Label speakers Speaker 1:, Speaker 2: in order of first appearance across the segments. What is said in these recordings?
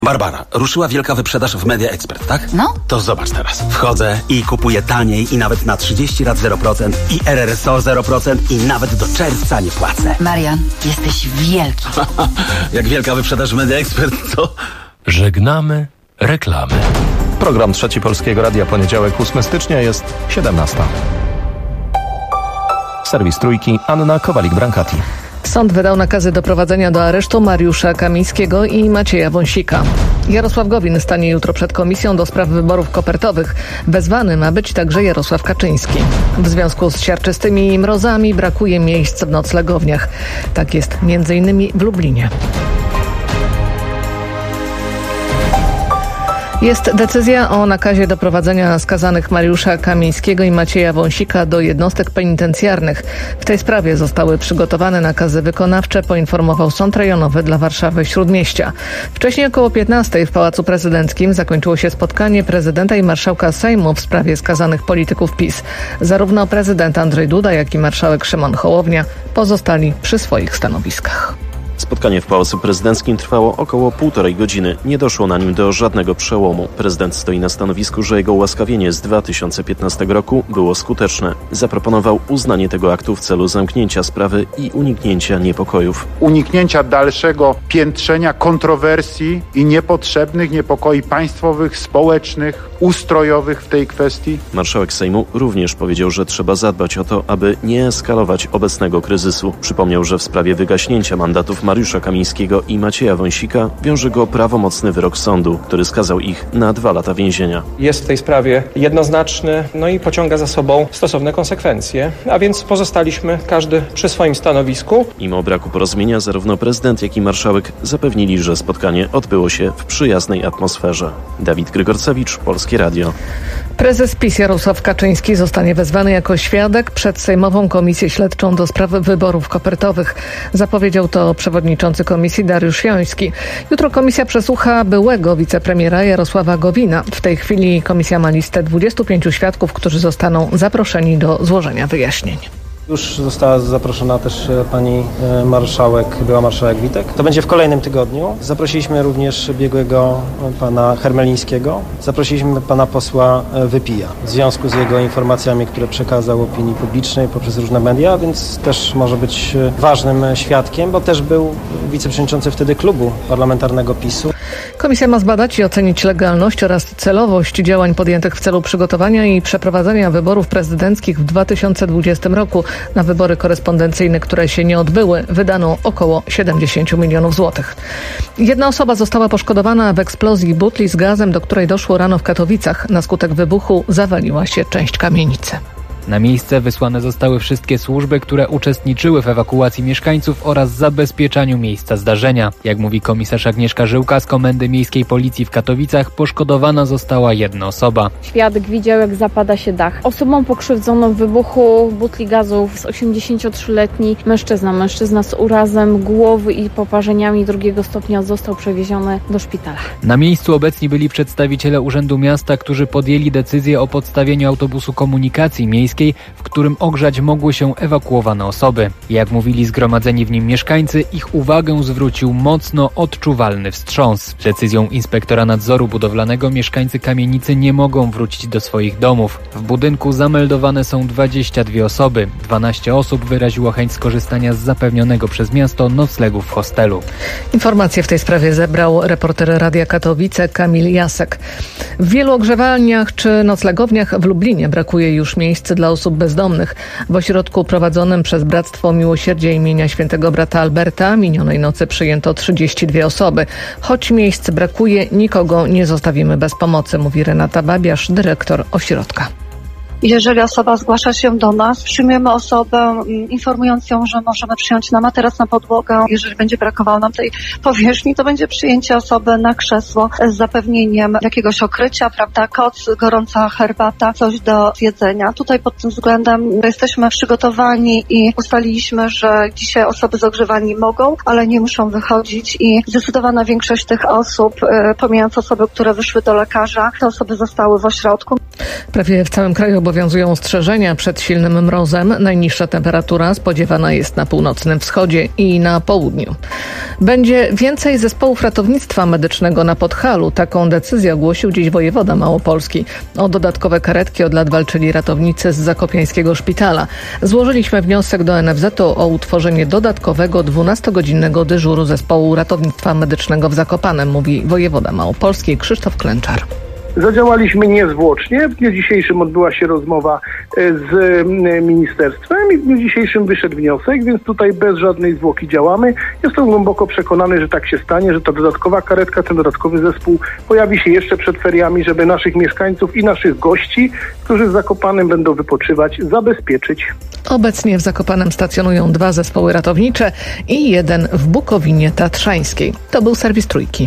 Speaker 1: Barbara, ruszyła wielka wyprzedaż w Media Expert, tak?
Speaker 2: No.
Speaker 1: To zobacz teraz. Wchodzę i kupuję taniej i nawet na 30 lat 0% i RRSO 0% i nawet do czerwca nie płacę.
Speaker 2: Marian, jesteś wielki.
Speaker 1: Jak wielka wyprzedaż w Media Expert, to...
Speaker 3: Żegnamy reklamy.
Speaker 4: Program Trzeci Polskiego Radia, poniedziałek 8 stycznia jest 17. Serwis Trójki, Anna Kowalik-Brankati.
Speaker 5: Sąd wydał nakazy doprowadzenia do aresztu Mariusza Kamińskiego i Macieja Wąsika. Jarosław Gowin stanie jutro przed Komisją do spraw wyborów kopertowych. Wezwany ma być także Jarosław Kaczyński. W związku z siarczystymi mrozami brakuje miejsc w noclegowniach. Tak jest m.in. w Lublinie. Jest decyzja o nakazie doprowadzenia skazanych Mariusza Kamińskiego i Macieja Wąsika do jednostek penitencjarnych. W tej sprawie zostały przygotowane nakazy wykonawcze, poinformował Sąd Rejonowy dla Warszawy-Śródmieścia. Wcześniej około 15:00 w Pałacu Prezydenckim zakończyło się spotkanie prezydenta i marszałka Sejmu w sprawie skazanych polityków PiS. Zarówno prezydent Andrzej Duda, jak i marszałek Szymon Hołownia pozostali przy swoich stanowiskach.
Speaker 6: Spotkanie w Pałacu Prezydenckim trwało około 1,5 godziny. Nie doszło na nim do żadnego przełomu. Prezydent stoi na stanowisku, że jego ułaskawienie z 2015 roku było skuteczne. Zaproponował uznanie tego aktu w celu zamknięcia sprawy i uniknięcia niepokojów.
Speaker 7: Uniknięcia dalszego piętrzenia kontrowersji i niepotrzebnych niepokoi państwowych, społecznych, ustrojowych w tej kwestii.
Speaker 6: Marszałek Sejmu również powiedział, że trzeba zadbać o to, aby nie eskalować obecnego kryzysu. Przypomniał, że w sprawie wygaśnięcia mandatów Mariusza Kamińskiego i Macieja Wąsika wiąże go prawomocny wyrok sądu, który skazał ich na 2 lata więzienia.
Speaker 8: Jest w tej sprawie jednoznaczny, i pociąga za sobą stosowne konsekwencje, a więc pozostaliśmy każdy przy swoim stanowisku.
Speaker 6: Mimo braku porozumienia zarówno prezydent, jak i marszałek zapewnili, że spotkanie odbyło się w przyjaznej atmosferze. Dawid Grygorcewicz, Polskie Radio.
Speaker 5: Prezes PiS Jarosław Kaczyński zostanie wezwany jako świadek przed Sejmową Komisję Śledczą do spraw wyborów kopertowych. Zapowiedział to przewodniczący komisji Dariusz Joński. Jutro komisja przesłucha byłego wicepremiera Jarosława Gowina. W tej chwili komisja ma listę 25 świadków, którzy zostaną zaproszeni do złożenia wyjaśnień.
Speaker 8: Już została zaproszona też pani była marszałek Witek. To będzie w kolejnym tygodniu. Zaprosiliśmy również biegłego pana Hermelińskiego. Zaprosiliśmy pana posła Wypija w związku z jego informacjami, które przekazał opinii publicznej poprzez różne media, więc też może być ważnym świadkiem, bo też był wiceprzewodniczący wtedy klubu parlamentarnego PiS-u.
Speaker 5: Komisja ma zbadać i ocenić legalność oraz celowość działań podjętych w celu przygotowania i przeprowadzenia wyborów prezydenckich w 2020 roku. Na wybory korespondencyjne, które się nie odbyły, wydano około 70 milionów złotych. Jedna osoba została poszkodowana w eksplozji butli z gazem, do której doszło rano w Katowicach. Na skutek wybuchu zawaliła się część kamienicy.
Speaker 9: Na miejsce wysłane zostały wszystkie służby, które uczestniczyły w ewakuacji mieszkańców oraz zabezpieczaniu miejsca zdarzenia. Jak mówi komisarz Agnieszka Żyłka z Komendy Miejskiej Policji w Katowicach, poszkodowana została jedna osoba.
Speaker 10: Świadek widział, jak zapada się dach. Osobą pokrzywdzoną w wybuchu butli gazów jest 83-letni mężczyzna z urazem głowy i poparzeniami 2. stopnia został przewieziony do szpitala.
Speaker 9: Na miejscu obecni byli przedstawiciele Urzędu Miasta, którzy podjęli decyzję o podstawieniu autobusu komunikacji miejskiej, w którym ogrzać mogły się ewakuowane osoby. Jak mówili zgromadzeni w nim mieszkańcy, ich uwagę zwrócił mocno odczuwalny wstrząs. Decyzją inspektora nadzoru budowlanego mieszkańcy kamienicy nie mogą wrócić do swoich domów. W budynku zameldowane są 22 osoby. 12 osób wyraziło chęć skorzystania z zapewnionego przez miasto noclegu w hostelu.
Speaker 5: Informacje w tej sprawie zebrał reporter Radia Katowice Kamil Jasek. W wielu ogrzewalniach czy noclegowniach w Lublinie brakuje już miejsc dla osób bezdomnych. W ośrodku prowadzonym przez Bractwo Miłosierdzia imienia Świętego Brata Alberta minionej nocy przyjęto 32 osoby. Choć miejsc brakuje, nikogo nie zostawimy bez pomocy, mówi Renata Babiarz, dyrektor ośrodka.
Speaker 11: Jeżeli osoba zgłasza się do nas, przyjmiemy osobę, informując ją, że możemy przyjąć na materac, na podłogę. Jeżeli będzie brakowało nam tej powierzchni, to będzie przyjęcie osoby na krzesło z zapewnieniem jakiegoś okrycia, prawda, koc, gorąca herbata, coś do jedzenia. Tutaj pod tym względem jesteśmy przygotowani i ustaliliśmy, że dzisiaj osoby z ogrzewalni mogą, ale nie muszą wychodzić i zdecydowana większość tych osób, pomijając osoby, które wyszły do lekarza, te osoby zostały w ośrodku.
Speaker 5: Prawie w całym kraju obowiązują ostrzeżenia przed silnym mrozem. Najniższa temperatura spodziewana jest na północnym wschodzie i na południu. Będzie więcej zespołów ratownictwa medycznego na Podhalu. Taką decyzję ogłosił dziś wojewoda małopolski. O dodatkowe karetki od lat walczyli ratownicy z zakopiańskiego szpitala. Złożyliśmy wniosek do NFZ-u o utworzenie dodatkowego 12-godzinnego dyżuru zespołu ratownictwa medycznego w Zakopanem, mówi wojewoda małopolski Krzysztof Klęczar.
Speaker 12: Zadziałaliśmy niezwłocznie. W dniu dzisiejszym odbyła się rozmowa z ministerstwem i w dniu dzisiejszym wyszedł wniosek, więc tutaj bez żadnej zwłoki działamy. Jestem głęboko przekonany, że tak się stanie, że ta dodatkowa karetka, ten dodatkowy zespół pojawi się jeszcze przed feriami, żeby naszych mieszkańców i naszych gości, którzy w Zakopanem będą wypoczywać, zabezpieczyć.
Speaker 5: Obecnie w Zakopanem stacjonują 2 zespoły ratownicze i 1 w Bukowinie Tatrzańskiej. To był serwis Trójki.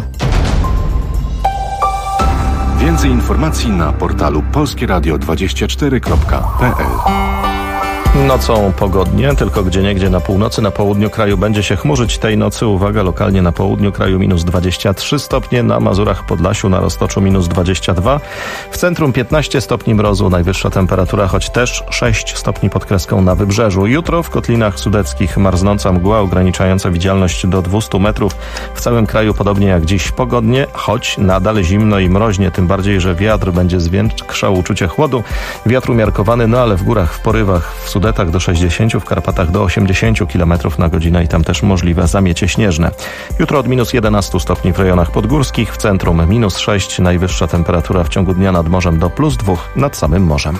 Speaker 13: Więcej informacji na portalu polskieradio24.pl.
Speaker 4: Nocą pogodnie, tylko gdzieniegdzie na północy, na południu kraju będzie się chmurzyć. Tej nocy, uwaga, lokalnie na południu kraju minus 23 stopnie, na Mazurach, Podlasiu, na Roztoczu minus 22, w centrum 15 stopni mrozu, najwyższa temperatura, choć też 6 stopni pod kreską na wybrzeżu. Jutro w Kotlinach Sudeckich marznąca mgła ograniczająca widzialność do 200 metrów. W całym kraju podobnie jak dziś pogodnie, choć nadal zimno i mroźnie, tym bardziej, że wiatr będzie zwiększał uczucie chłodu. Wiatr umiarkowany, no ale w górach, w porywach, w Sudetach do 60, w Karpatach do 80 km na godzinę i tam też możliwe zamiecie śnieżne. Jutro od minus 11 stopni w rejonach podgórskich, w centrum minus 6, najwyższa temperatura w ciągu dnia nad morzem do plus 2 nad samym morzem.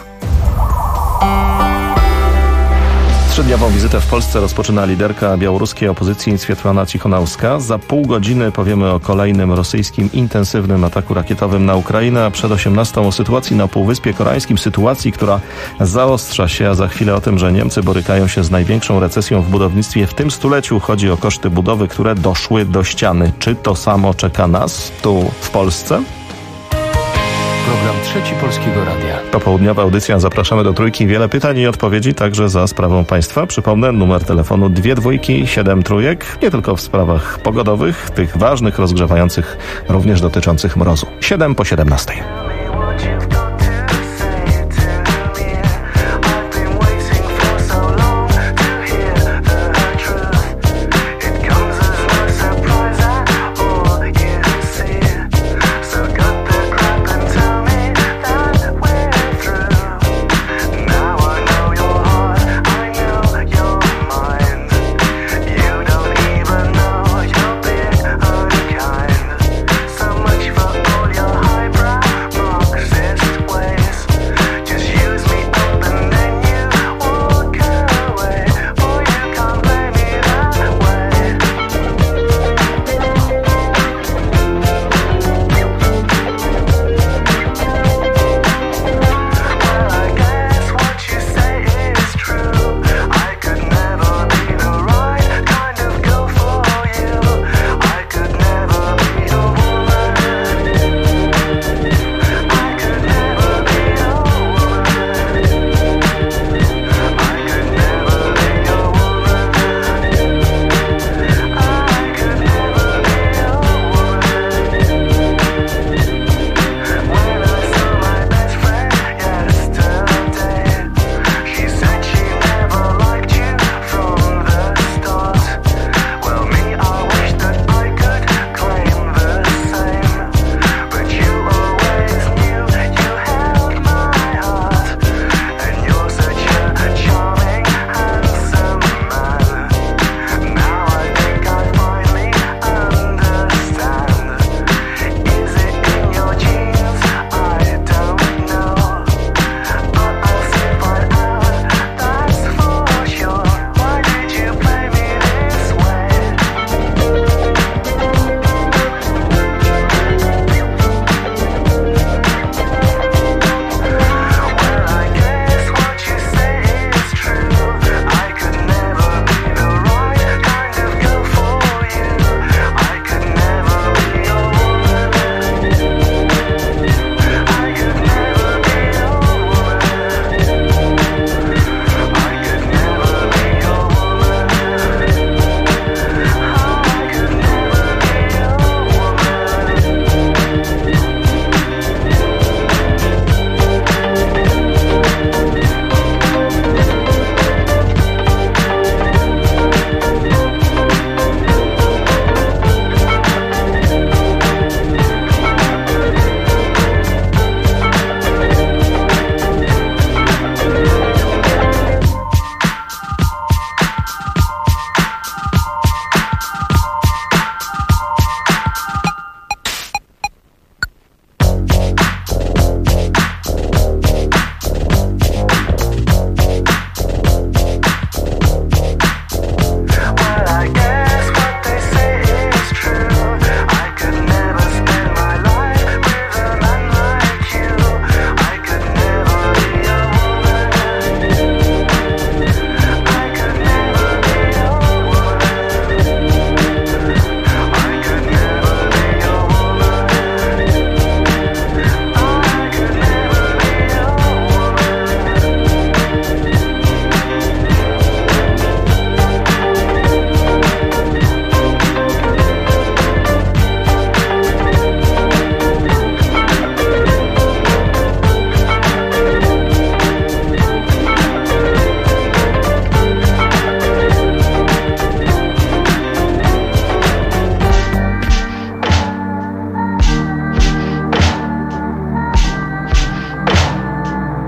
Speaker 4: 3-dniową wizytę w Polsce rozpoczyna liderka białoruskiej opozycji Swiatłana Cichanouska. Za pół godziny powiemy o kolejnym rosyjskim intensywnym ataku rakietowym na Ukrainę, a przed 18 o sytuacji na Półwyspie Koreańskim, sytuacji, która zaostrza się, a za chwilę o tym, że Niemcy borykają się z największą recesją w budownictwie w tym stuleciu. Chodzi o koszty budowy, które doszły do ściany. Czy to samo czeka nas tu w Polsce?
Speaker 3: Program Trzeci Polskiego Radia.
Speaker 4: Popołudniowa audycja. Zapraszamy do Trójki. Wiele pytań i odpowiedzi także za sprawą Państwa. Przypomnę, numer telefonu 2 dwójki 7 trójek. Nie tylko w sprawach pogodowych, tych ważnych, rozgrzewających, również dotyczących mrozu. 7 po 17.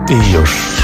Speaker 4: I już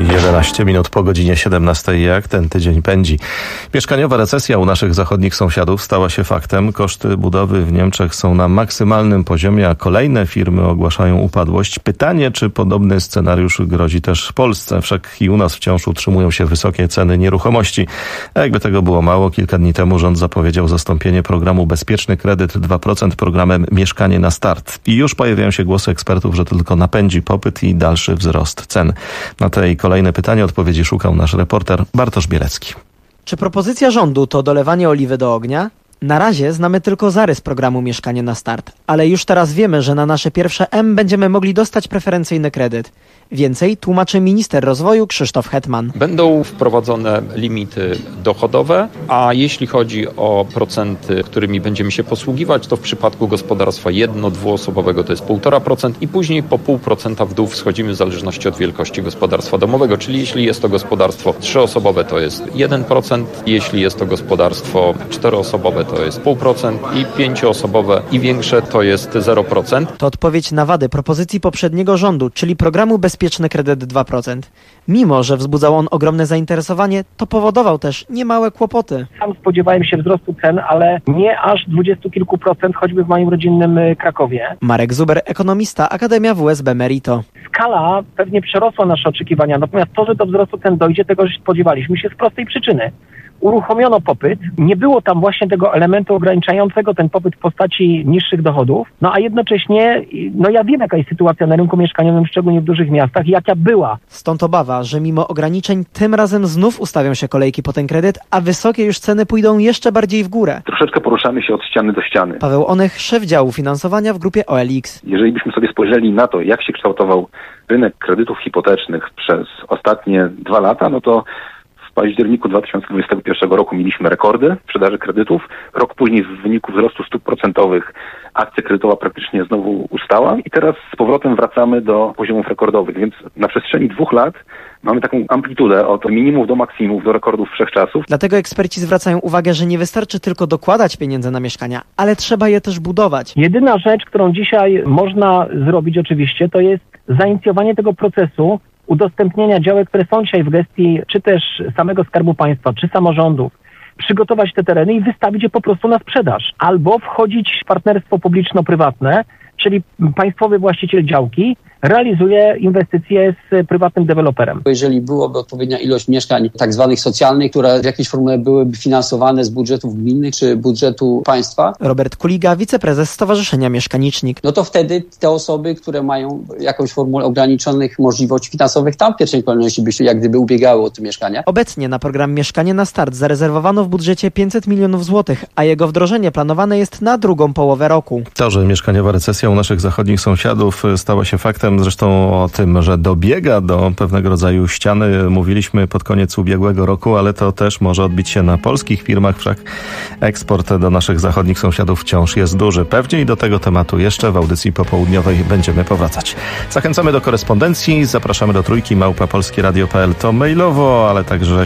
Speaker 4: 11 minut po godzinie 17. Jak ten tydzień pędzi. Mieszkaniowa recesja u naszych zachodnich sąsiadów stała się faktem. Koszty budowy w Niemczech są na maksymalnym poziomie, a kolejne firmy ogłaszają upadłość. Pytanie, czy podobny scenariusz grozi też Polsce. Wszak i u nas wciąż utrzymują się wysokie ceny nieruchomości. A jakby tego było mało, kilka dni temu rząd zapowiedział zastąpienie programu Bezpieczny Kredyt 2% programem Mieszkanie na start. I już pojawiają się głosy ekspertów, że to tylko napędzi popyt i dalszy wzrost cen. Na tej kolejne pytanie odpowiedzi szukał nasz reporter Bartosz Bielecki.
Speaker 14: Czy propozycja rządu to dolewanie oliwy do ognia? Na razie znamy tylko zarys programu Mieszkanie na start, ale już teraz wiemy, że na nasze pierwsze M będziemy mogli dostać preferencyjny kredyt. Więcej tłumaczy minister rozwoju Krzysztof Hetman.
Speaker 15: Będą wprowadzone limity dochodowe, a jeśli chodzi o procenty, którymi będziemy się posługiwać, to w przypadku gospodarstwa jedno-dwuosobowego to jest 1,5% i później po 0,5% w dół schodzimy w zależności od wielkości gospodarstwa domowego, czyli jeśli jest to gospodarstwo 3-osobowe to jest 1%, jeśli jest to gospodarstwo 4-osobowe to jest 0,5% i 5-osobowe i większe to jest 0%.
Speaker 14: To odpowiedź na wady propozycji poprzedniego rządu, czyli programu Bezpieczny Kredyt 2%. Mimo że wzbudzał on ogromne zainteresowanie, to powodował też niemałe kłopoty.
Speaker 16: Sam spodziewałem się wzrostu cen, ale nie aż 20 kilku procent, choćby w moim rodzinnym Krakowie.
Speaker 14: Marek Zuber, ekonomista, Akademia WSB Merito.
Speaker 16: Skala pewnie przerosła nasze oczekiwania, natomiast to, że do wzrostu cen dojdzie, tego spodziewaliśmy się z prostej przyczyny. Uruchomiono popyt, nie było tam właśnie tego elementu ograniczającego ten popyt w postaci niższych dochodów, a jednocześnie, ja wiem jaka jest sytuacja na rynku mieszkaniowym, szczególnie w dużych miastach, jaka była.
Speaker 14: Stąd obawa, że mimo ograniczeń tym razem znów ustawią się kolejki po ten kredyt, a wysokie już ceny pójdą jeszcze bardziej w górę.
Speaker 17: Troszeczkę poruszamy się od ściany do ściany.
Speaker 14: Paweł Onych, szef działu finansowania w grupie OLX.
Speaker 17: Jeżeli byśmy sobie spojrzeli na to, jak się kształtował rynek kredytów hipotecznych przez ostatnie 2 lata, to w październiku 2021 roku mieliśmy rekordy w sprzedaży kredytów. Rok później w wyniku wzrostu stóp procentowych akcja kredytowa praktycznie znowu ustała i teraz z powrotem wracamy do poziomów rekordowych, więc na przestrzeni 2 lat mamy taką amplitudę od minimów do maksimów, do rekordów wszechczasów.
Speaker 14: Dlatego eksperci zwracają uwagę, że nie wystarczy tylko dokładać pieniądze na mieszkania, ale trzeba je też budować.
Speaker 16: Jedyna rzecz, którą dzisiaj można zrobić oczywiście, to jest zainicjowanie tego procesu udostępnienia działek, które są dzisiaj w gestii czy też samego Skarbu Państwa, czy samorządów, przygotować te tereny i wystawić je po prostu na sprzedaż. Albo wchodzić w partnerstwo publiczno-prywatne, czyli państwowy właściciel działki realizuje inwestycje z prywatnym deweloperem.
Speaker 18: Jeżeli byłoby odpowiednia ilość mieszkań tak zwanych socjalnych, które w jakiejś formule byłyby finansowane z budżetów gminnych czy budżetu państwa.
Speaker 14: Robert Kuliga, wiceprezes Stowarzyszenia Mieszkanicznik.
Speaker 18: To wtedy te osoby, które mają jakąś formułę ograniczonych możliwości finansowych, tam w pierwszej kolejności by się jak gdyby ubiegały o te mieszkania.
Speaker 14: Obecnie na program Mieszkanie na start zarezerwowano w budżecie 500 milionów złotych, a jego wdrożenie planowane jest na drugą połowę roku.
Speaker 4: To, że mieszkaniowa recesja u naszych zachodnich sąsiadów stała się faktem, zresztą o tym, że dobiega do pewnego rodzaju ściany, mówiliśmy pod koniec ubiegłego roku, ale to też może odbić się na polskich firmach, wszak eksport do naszych zachodnich sąsiadów wciąż jest duży. Pewnie i do tego tematu jeszcze w audycji popołudniowej będziemy powracać. Zachęcamy do korespondencji, zapraszamy do trójki @polskieradio.pl, to mailowo, ale także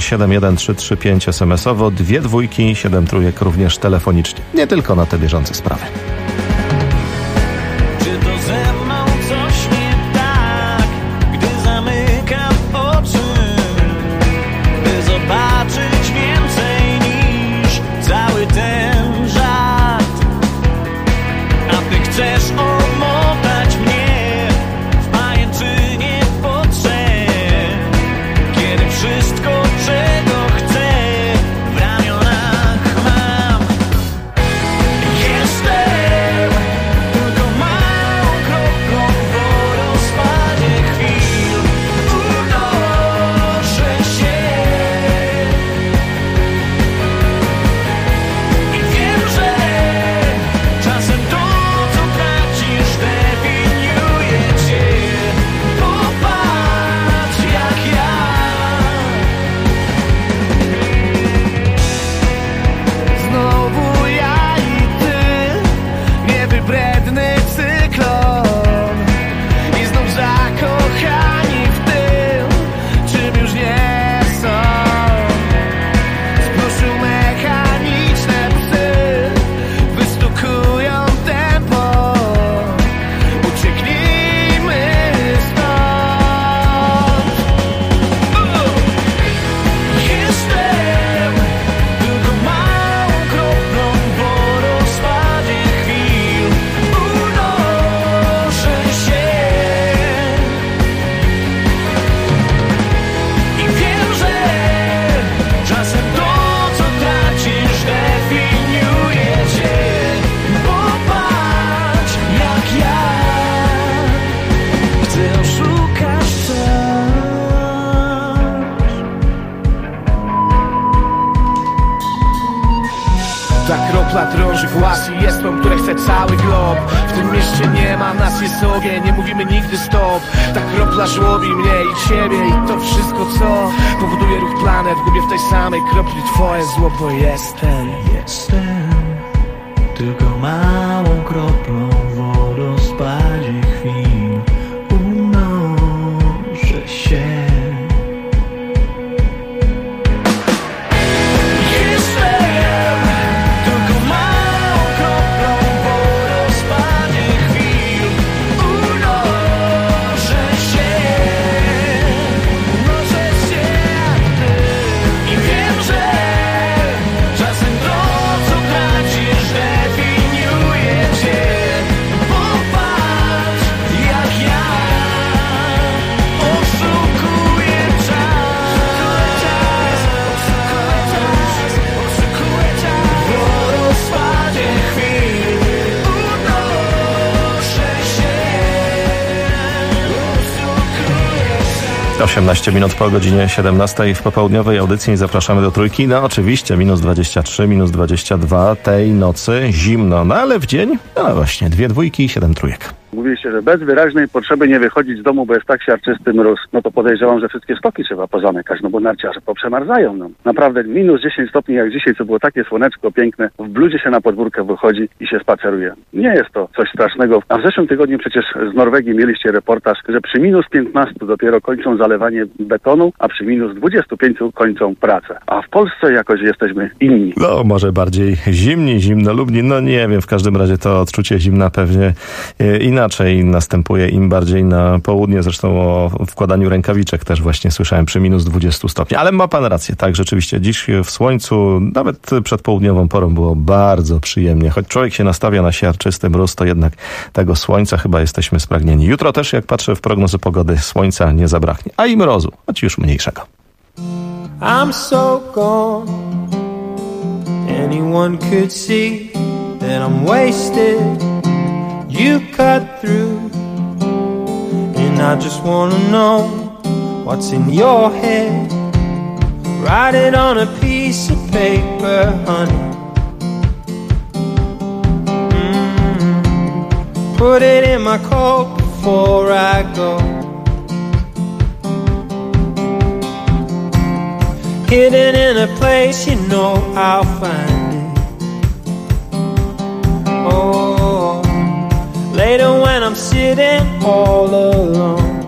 Speaker 4: 71335 SMS-owo, 2 dwójki, 7 trójek również telefonicznie. Nie tylko na te bieżące sprawy.
Speaker 19: cały glob. W tym mieście nie ma nas, jest ogień, nie mówimy nigdy stop. Ta kropla żłobi mnie i ciebie i to wszystko, co powoduje ruch planet. Gubię w tej samej kropli twoje zło, bo jestem
Speaker 20: tylko małą kroplą w wodospadzie chwil. Unoszę się.
Speaker 4: - 18 minut po godzinie 17 w popołudniowej audycji zapraszamy do Trójki. No oczywiście minus 23, minus 22 tej nocy zimno, no ale w dzień, no właśnie, 2 dwójki i 7 trójek.
Speaker 21: Mówiliście, że bez wyraźnej potrzeby nie wychodzić z domu, bo jest tak siarczysty mróz. No to podejrzewam, że wszystkie stoki trzeba pozamykać, no bo narciarze poprzemarzają. No. Naprawdę minus 10 stopni jak dzisiaj, co było takie słoneczko piękne, w bluzie się na podwórkę wychodzi i się spaceruje. Nie jest to coś strasznego. A w zeszłym tygodniu przecież z Norwegii mieliście reportaż, że przy minus 15 dopiero kończą zalewanie betonu, a przy minus 25 kończą pracę. A w Polsce jakoś jesteśmy inni.
Speaker 4: No może bardziej zimni, zimnolubni, no nie wiem, w każdym razie to odczucie zimna pewnie inaczej następuje im bardziej na południe. Zresztą o wkładaniu rękawiczek też właśnie słyszałem przy minus 20 stopni. Ale ma pan rację, tak, rzeczywiście dziś w słońcu, nawet przed południową porą było bardzo przyjemnie. Choć człowiek się nastawia na siarczysty mróz, to jednak tego słońca chyba jesteśmy spragnieni. Jutro też, jak patrzę w prognozę pogody, słońca nie zabraknie, a i mrozu, choć już mniejszego.
Speaker 20: I'm so gone. Anyone could see that I'm wasted. You cut through, and I just wanna know what's in your head. Write it on a piece of paper, honey. Put it in my coat before I go. Hidden in a place you know I'll find it. Oh, later when I'm sitting all alone,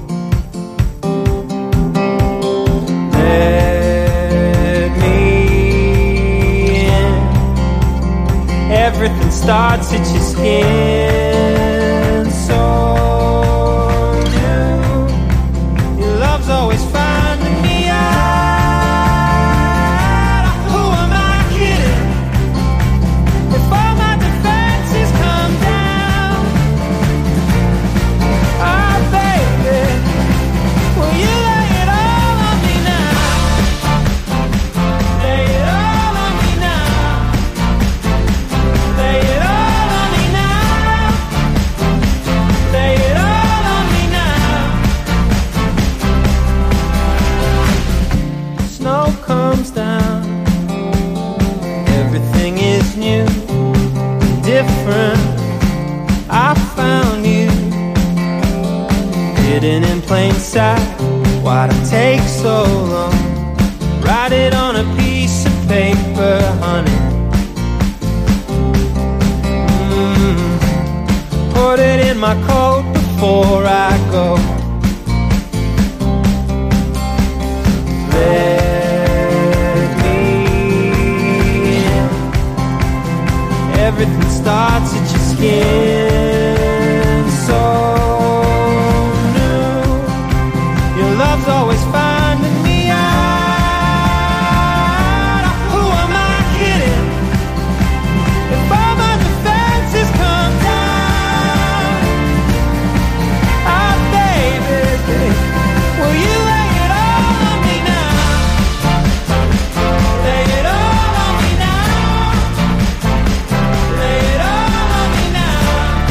Speaker 20: let me in. Everything starts at your skin, so new. Your love's always finding me out. Who am I kidding? If all my defenses come down, oh baby, will you lay it all on me now? Lay it all on me now. Lay it all on me now. Lay it all on me now. Snow comes down. Everything is new, different. I found you hidden in plain sight. Why'd it take so long? Write it on a piece of paper, honey. Put it in my coat before I go. Let me in. Everything starts at your skin, so new. Your love's always finding me out. Who am I kidding? If all my defenses come down, oh baby, will you lay it all on me now? Lay it all on me now. Lay it all on me now.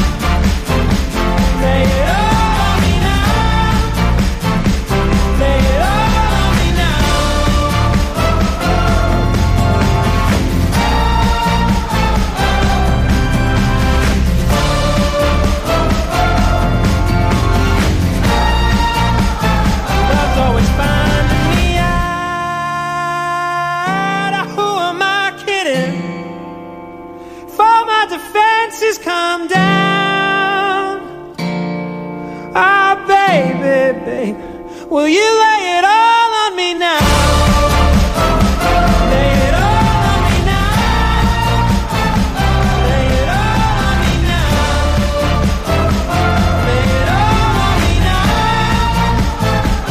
Speaker 20: babe. Will you lay it all on me now? Lay it all on me now. Lay it all on me now. Lay it all on me now.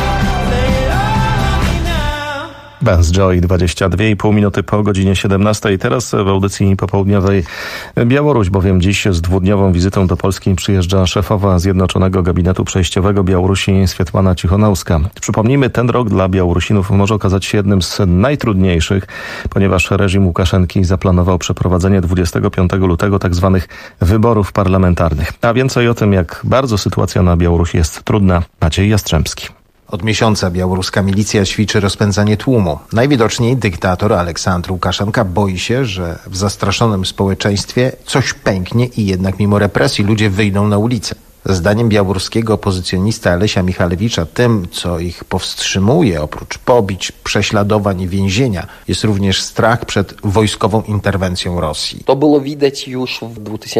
Speaker 20: Lay it all on me now.
Speaker 4: Benz Joy, 22,5 minuty po godzinie 17. Teraz w audycji popołudniowej Białoruś, bowiem dziś z dwudniową wizytą do Polski przyjeżdża szefowa Zjednoczonego Gabinetu Przejściowego Białorusi Swiatłana Cichanouska. Przypomnijmy, ten rok dla Białorusinów może okazać się jednym z najtrudniejszych, ponieważ reżim Łukaszenki zaplanował przeprowadzenie 25 lutego tzw. wyborów parlamentarnych. A więcej o tym, jak bardzo sytuacja na Białorusi jest trudna, Maciej Jastrzębski.
Speaker 2: Od miesiąca białoruska milicja ćwiczy rozpędzanie tłumu. Najwidoczniej dyktator Aleksandr Łukaszenka boi się, że w zastraszonym społeczeństwie coś pęknie i jednak mimo represji ludzie wyjdą na ulicę. Zdaniem białoruskiego opozycjonista Alesia Michalewicza tym, co ich powstrzymuje, oprócz pobić, prześladowań i więzienia, jest również strach przed wojskową interwencją Rosji.
Speaker 22: To było widać już w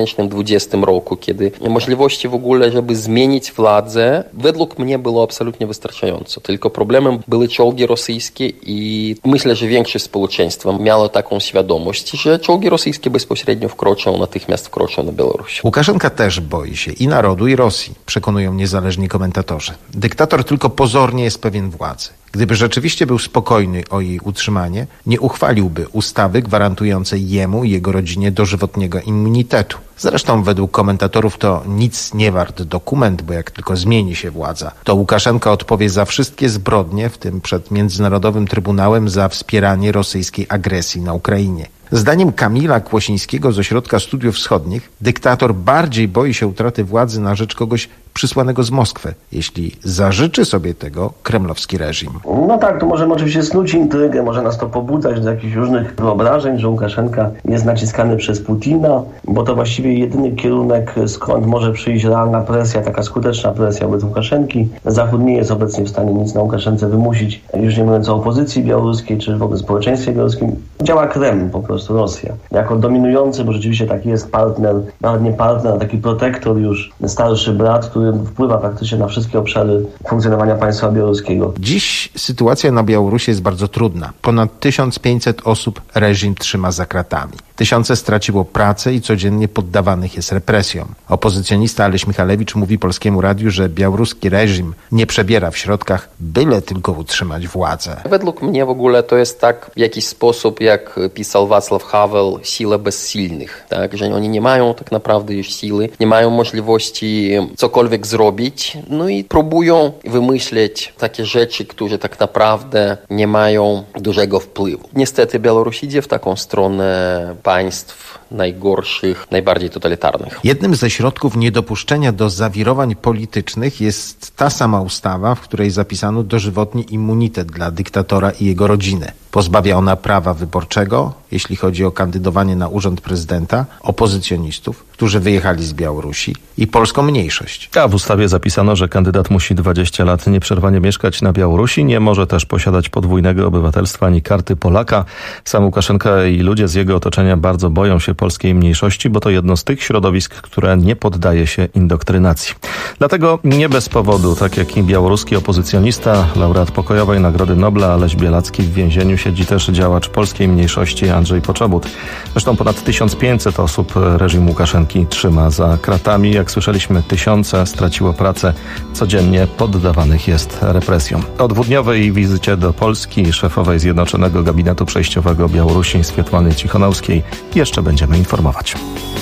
Speaker 22: 2020 roku, kiedy możliwości w ogóle, żeby zmienić władzę, według mnie było absolutnie wystarczająco. Tylko problemem były czołgi rosyjskie i myślę, że większość społeczeństwa miało taką świadomość, że czołgi rosyjskie bezpośrednio natychmiast wkroczą na Białoruś.
Speaker 2: Łukaszenka też boi się i narodu, i Rosji, przekonują niezależni komentatorzy. Dyktator tylko pozornie jest pewien władzy. Gdyby rzeczywiście był spokojny o jej utrzymanie, nie uchwaliłby ustawy gwarantującej jemu i jego rodzinie dożywotniego immunitetu. Zresztą według komentatorów to nic nie wart dokument, bo jak tylko zmieni się władza, to Łukaszenka odpowie za wszystkie zbrodnie, w tym przed Międzynarodowym Trybunałem za wspieranie rosyjskiej agresji na Ukrainie. Zdaniem Kamila Kłosińskiego z Ośrodka Studiów Wschodnich, dyktator bardziej boi się utraty władzy na rzecz kogoś przysłanego z Moskwy, jeśli zażyczy sobie tego kremlowski reżim.
Speaker 23: No tak, to możemy oczywiście snuć intrygę, może nas to pobudzać do jakichś różnych wyobrażeń, że Łukaszenka jest naciskany przez Putina, bo to właściwie jedyny kierunek, skąd może przyjść realna presja, taka skuteczna presja wobec Łukaszenki. Zachód nie jest obecnie w stanie nic na Łukaszence wymusić, już nie mówiąc o opozycji białoruskiej, czy w ogóle społeczeństwie białoruskim. Działa Kreml, po prostu Rosja. Jako dominujący, bo rzeczywiście taki jest partner, nawet nie partner, a taki protektor już, starszy brat, który wpływa praktycznie na wszystkie obszary funkcjonowania państwa białoruskiego.
Speaker 2: Dziś sytuacja na Białorusi jest bardzo trudna. Ponad 1500 osób reżim trzyma za kratami. Tysiące straciło pracę i codziennie poddawanych jest represjom. Opozycjonista Aleś Michalewicz mówi Polskiemu Radiu, że białoruski reżim nie przebiera w środkach, byle tylko utrzymać władzę.
Speaker 22: Według mnie w ogóle to jest tak w jakiś sposób, jak pisał Wacław Havel, siła bezsilnych. Tak? Że oni nie mają tak naprawdę już siły, nie mają możliwości cokolwiek zrobić, no i próbują wymyśleć takie rzeczy, które tak naprawdę nie mają dużego wpływu. Niestety Białoruś idzie w taką stronę państw najgorszych, najbardziej totalitarnych.
Speaker 2: Jednym ze środków niedopuszczenia do zawirowań politycznych jest ta sama ustawa, w której zapisano dożywotni immunitet dla dyktatora i jego rodziny. Pozbawia ona prawa wyborczego, jeśli chodzi o kandydowanie na urząd prezydenta, opozycjonistów, którzy wyjechali z Białorusi i polską mniejszość.
Speaker 4: A w ustawie zapisano, że kandydat musi 20 lat nieprzerwanie mieszkać na Białorusi, nie może też posiadać podwójnego obywatelstwa ani karty Polaka. Sam Łukaszenka i ludzie z jego otoczenia bardzo boją się polskiej mniejszości, bo to jedno z tych środowisk, które nie poddaje się indoktrynacji. Dlatego nie bez powodu, tak jak i białoruski opozycjonista, laureat pokojowej Nagrody Nobla Aleś Białacki, w więzieniu siedzi też działacz polskiej mniejszości Andrzej Poczobut. Zresztą ponad 1500 osób reżim Łukaszenki trzyma za kratami. Jak słyszeliśmy, tysiące straciło pracę. Codziennie poddawanych jest represjom. O dwudniowej wizycie do Polski szefowej Zjednoczonego Gabinetu Przejściowego Białorusi Swiatłany Cichanouskiej jeszcze będziemy informować.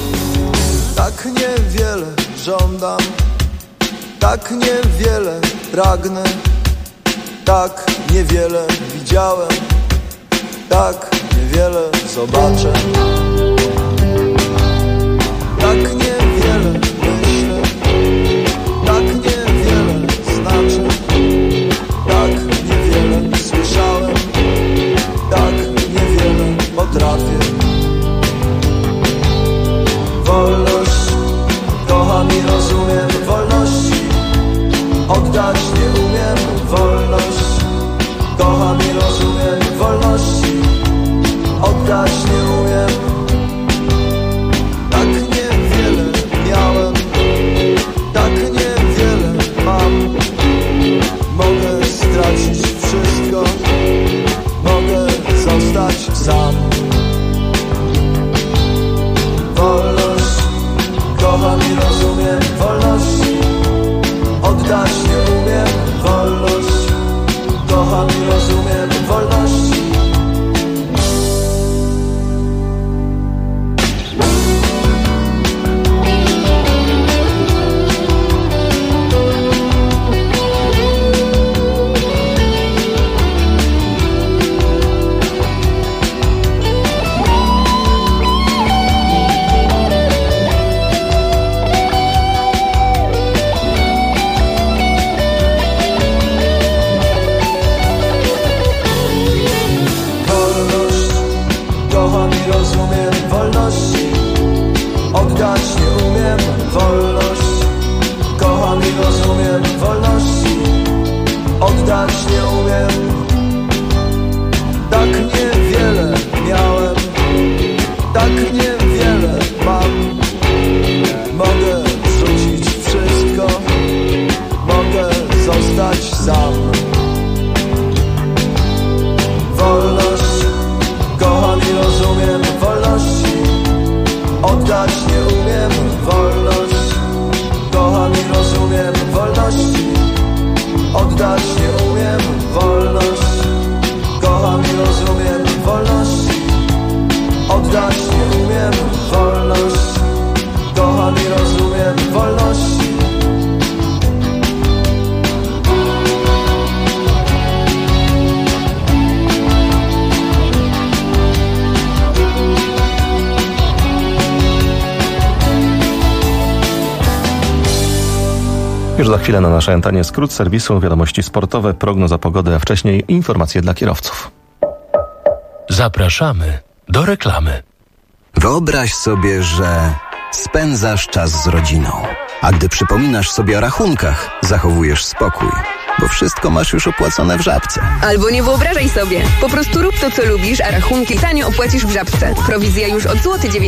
Speaker 24: Tak niewiele żądam, tak niewiele pragnę, tak niewiele widziałem, tak niewiele zobaczę, tak niewiele myślę, tak niewiele znaczy, tak niewiele słyszałem, tak niewiele potrafię. Wolność kocham i rozumiem, wolności oddać nie umiem. Wolność kocham i rozumiem, wolności oddać nie umiem. Tak niewiele
Speaker 4: Już za chwilę na naszej antenie skrót serwisu, wiadomości sportowe, prognoza pogody, a wcześniej informacje dla kierowców.
Speaker 3: Zapraszamy do reklamy.
Speaker 1: Wyobraź sobie, że spędzasz czas z rodziną, a gdy przypominasz sobie o rachunkach, zachowujesz spokój, bo wszystko masz już opłacone w Żabce.
Speaker 6: Albo nie wyobrażaj sobie. Po prostu rób to, co lubisz, a rachunki tanio opłacisz w Żabce. Prowizja już od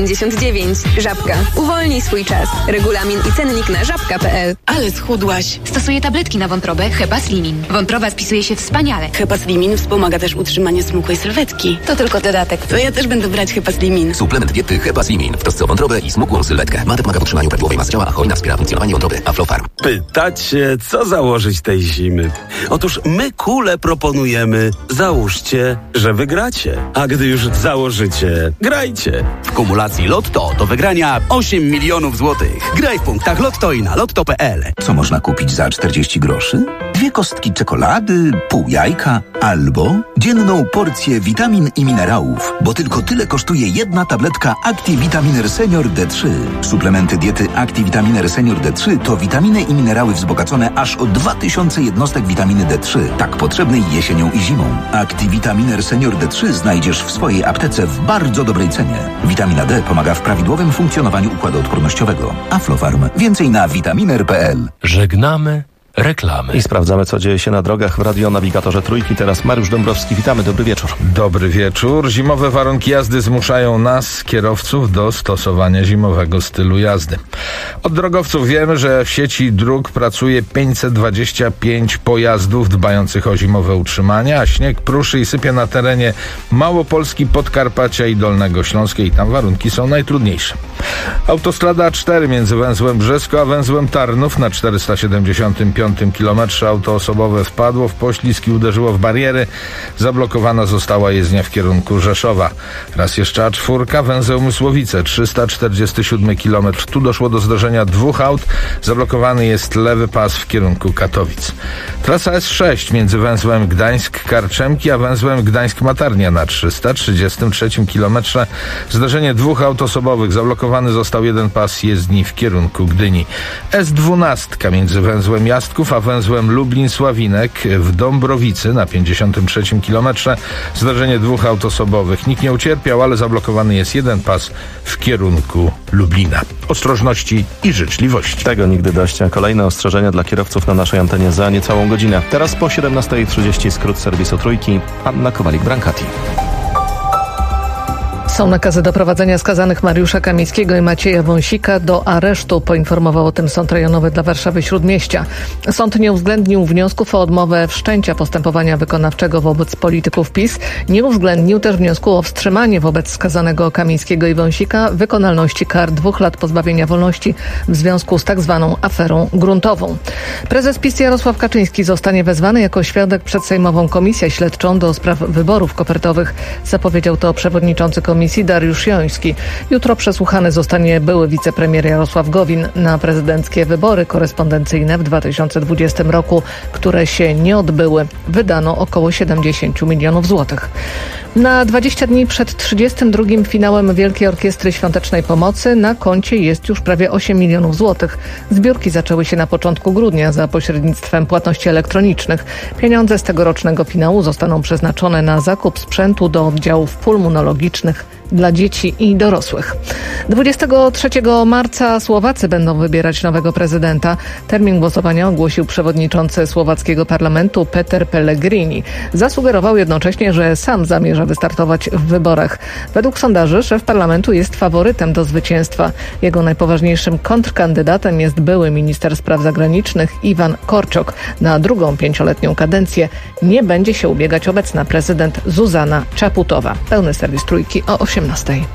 Speaker 6: 99 zł. Żabka. Uwolnij swój czas. Regulamin i cennik na żabka.pl.
Speaker 7: Ale schudłaś. Stosuję tabletki na wątrobę Hepaslimin. Wątroba spisuje się wspaniale.
Speaker 8: Hepaslimin wspomaga też utrzymanie smukłej sylwetki.
Speaker 7: To tylko dodatek.
Speaker 8: To ja też będę brać Hepaslimin.
Speaker 25: Suplement diety Hepaslimin w trosce o wątrobę i smukłą sylwetkę. Ma pomaga w utrzymaniu prawidłowej masy ciała, a hojna wspiera funkcjonowanie wątroby. Aflofarm.
Speaker 26: Pytacie, co założyć tej zimy? Otóż my kule proponujemy. Załóżcie, że wygracie. A gdy już założycie, grajcie.
Speaker 25: W kumulacji Lotto do wygrania 8 milionów złotych. Graj w punktach Lotto i na lotto.pl.
Speaker 27: Co można kupić za 40 groszy? 2 kostki czekolady, pół jajka albo dzienną porcję witamin i minerałów, bo tylko tyle kosztuje jedna tabletka ActiVitaminer Senior D3. Suplementy diety ActiVitaminer Senior D3 to witaminy i minerały wzbogacone aż o 2000 jednostek witaminy D3, tak potrzebnej jesienią i zimą. ActiVitaminer Senior D3 znajdziesz w swojej aptece w bardzo dobrej cenie. Witamina D pomaga w prawidłowym funkcjonowaniu układu odpornościowego. Aflofarm. Więcej na vitaminer.pl.
Speaker 3: Żegnamy reklamy.
Speaker 4: I sprawdzamy, co dzieje się na drogach w radionawigatorze Trójki. Teraz Mariusz Dąbrowski. Witamy, dobry wieczór.
Speaker 28: Dobry wieczór. Zimowe warunki jazdy zmuszają nas, kierowców, do stosowania zimowego stylu jazdy. Od drogowców wiemy, że w sieci dróg pracuje 525 pojazdów dbających o zimowe utrzymanie, a śnieg pruszy i sypie na terenie Małopolski, Podkarpacia i Dolnego Śląska i tam warunki są najtrudniejsze. Autostrada A4 między węzłem Brzesko a węzłem Tarnów na 475 kilometrze auto osobowe wpadło w poślizg i uderzyło w bariery. Zablokowana została jezdnia w kierunku Rzeszowa. Raz jeszcze A4, węzeł Mysłowice, 347 kilometr. Tu doszło do zderzenia dwóch aut. Zablokowany jest lewy pas w kierunku Katowic. Trasa S6 między węzłem Gdańsk-Karczemki a węzłem Gdańsk-Matarnia na 333 kilometrze. Zderzenie dwóch aut osobowych. Zablokowany został jeden pas jezdni w kierunku Gdyni. S12 między węzłem Jasków a węzłem Lublin-Sławinek w Dąbrowicy na 53 kilometrze. Zdarzenie dwóch aut osobowych. Nikt nie ucierpiał, ale zablokowany jest jeden pas w kierunku Lublina. Ostrożności i życzliwości.
Speaker 4: Tego nigdy dość. Kolejne ostrzeżenia dla kierowców na naszej antenie za niecałą godzinę. Teraz po 17:30 skrót serwisu Trójki. Anna Kowalik-Brankati.
Speaker 5: Są nakazy doprowadzenia skazanych Mariusza Kamińskiego i Macieja Wąsika do aresztu, poinformował o tym Sąd Rejonowy dla Warszawy-Śródmieścia. Sąd nie uwzględnił wniosków o odmowę wszczęcia postępowania wykonawczego wobec polityków PiS. Nie uwzględnił też wniosku o wstrzymanie wobec skazanego Kamińskiego i Wąsika wykonalności kar 2 lat pozbawienia wolności w związku z tak zwaną aferą gruntową. Prezes PiS Jarosław Kaczyński zostanie wezwany jako świadek przed Sejmową Komisję Śledczą do spraw wyborów kopertowych. Zapowiedział to przewodniczący komisji Dariusz Joński. Jutro przesłuchany zostanie były wicepremier Jarosław Gowin na prezydenckie wybory korespondencyjne w 2020 roku, które się nie odbyły. Wydano około 70 milionów złotych. Na 20 dni przed 32. finałem Wielkiej Orkiestry Świątecznej Pomocy na koncie jest już prawie 8 milionów złotych. Zbiórki zaczęły się na początku grudnia za pośrednictwem płatności elektronicznych. Pieniądze z tegorocznego finału zostaną przeznaczone na zakup sprzętu do oddziałów pulmonologicznych dla dzieci i dorosłych. 23 marca Słowacy będą wybierać nowego prezydenta. Termin głosowania ogłosił przewodniczący słowackiego parlamentu Peter Pellegrini. Zasugerował jednocześnie, że sam zamierza wystartować w wyborach. Według sondaży szef parlamentu jest faworytem do zwycięstwa. Jego najpoważniejszym kontrkandydatem jest były minister spraw zagranicznych Iwan Korczok. Na drugą 5-letnią kadencję nie będzie się ubiegać obecna prezydent Zuzana Czaputowa. Pełny serwis Trójki o 18:00.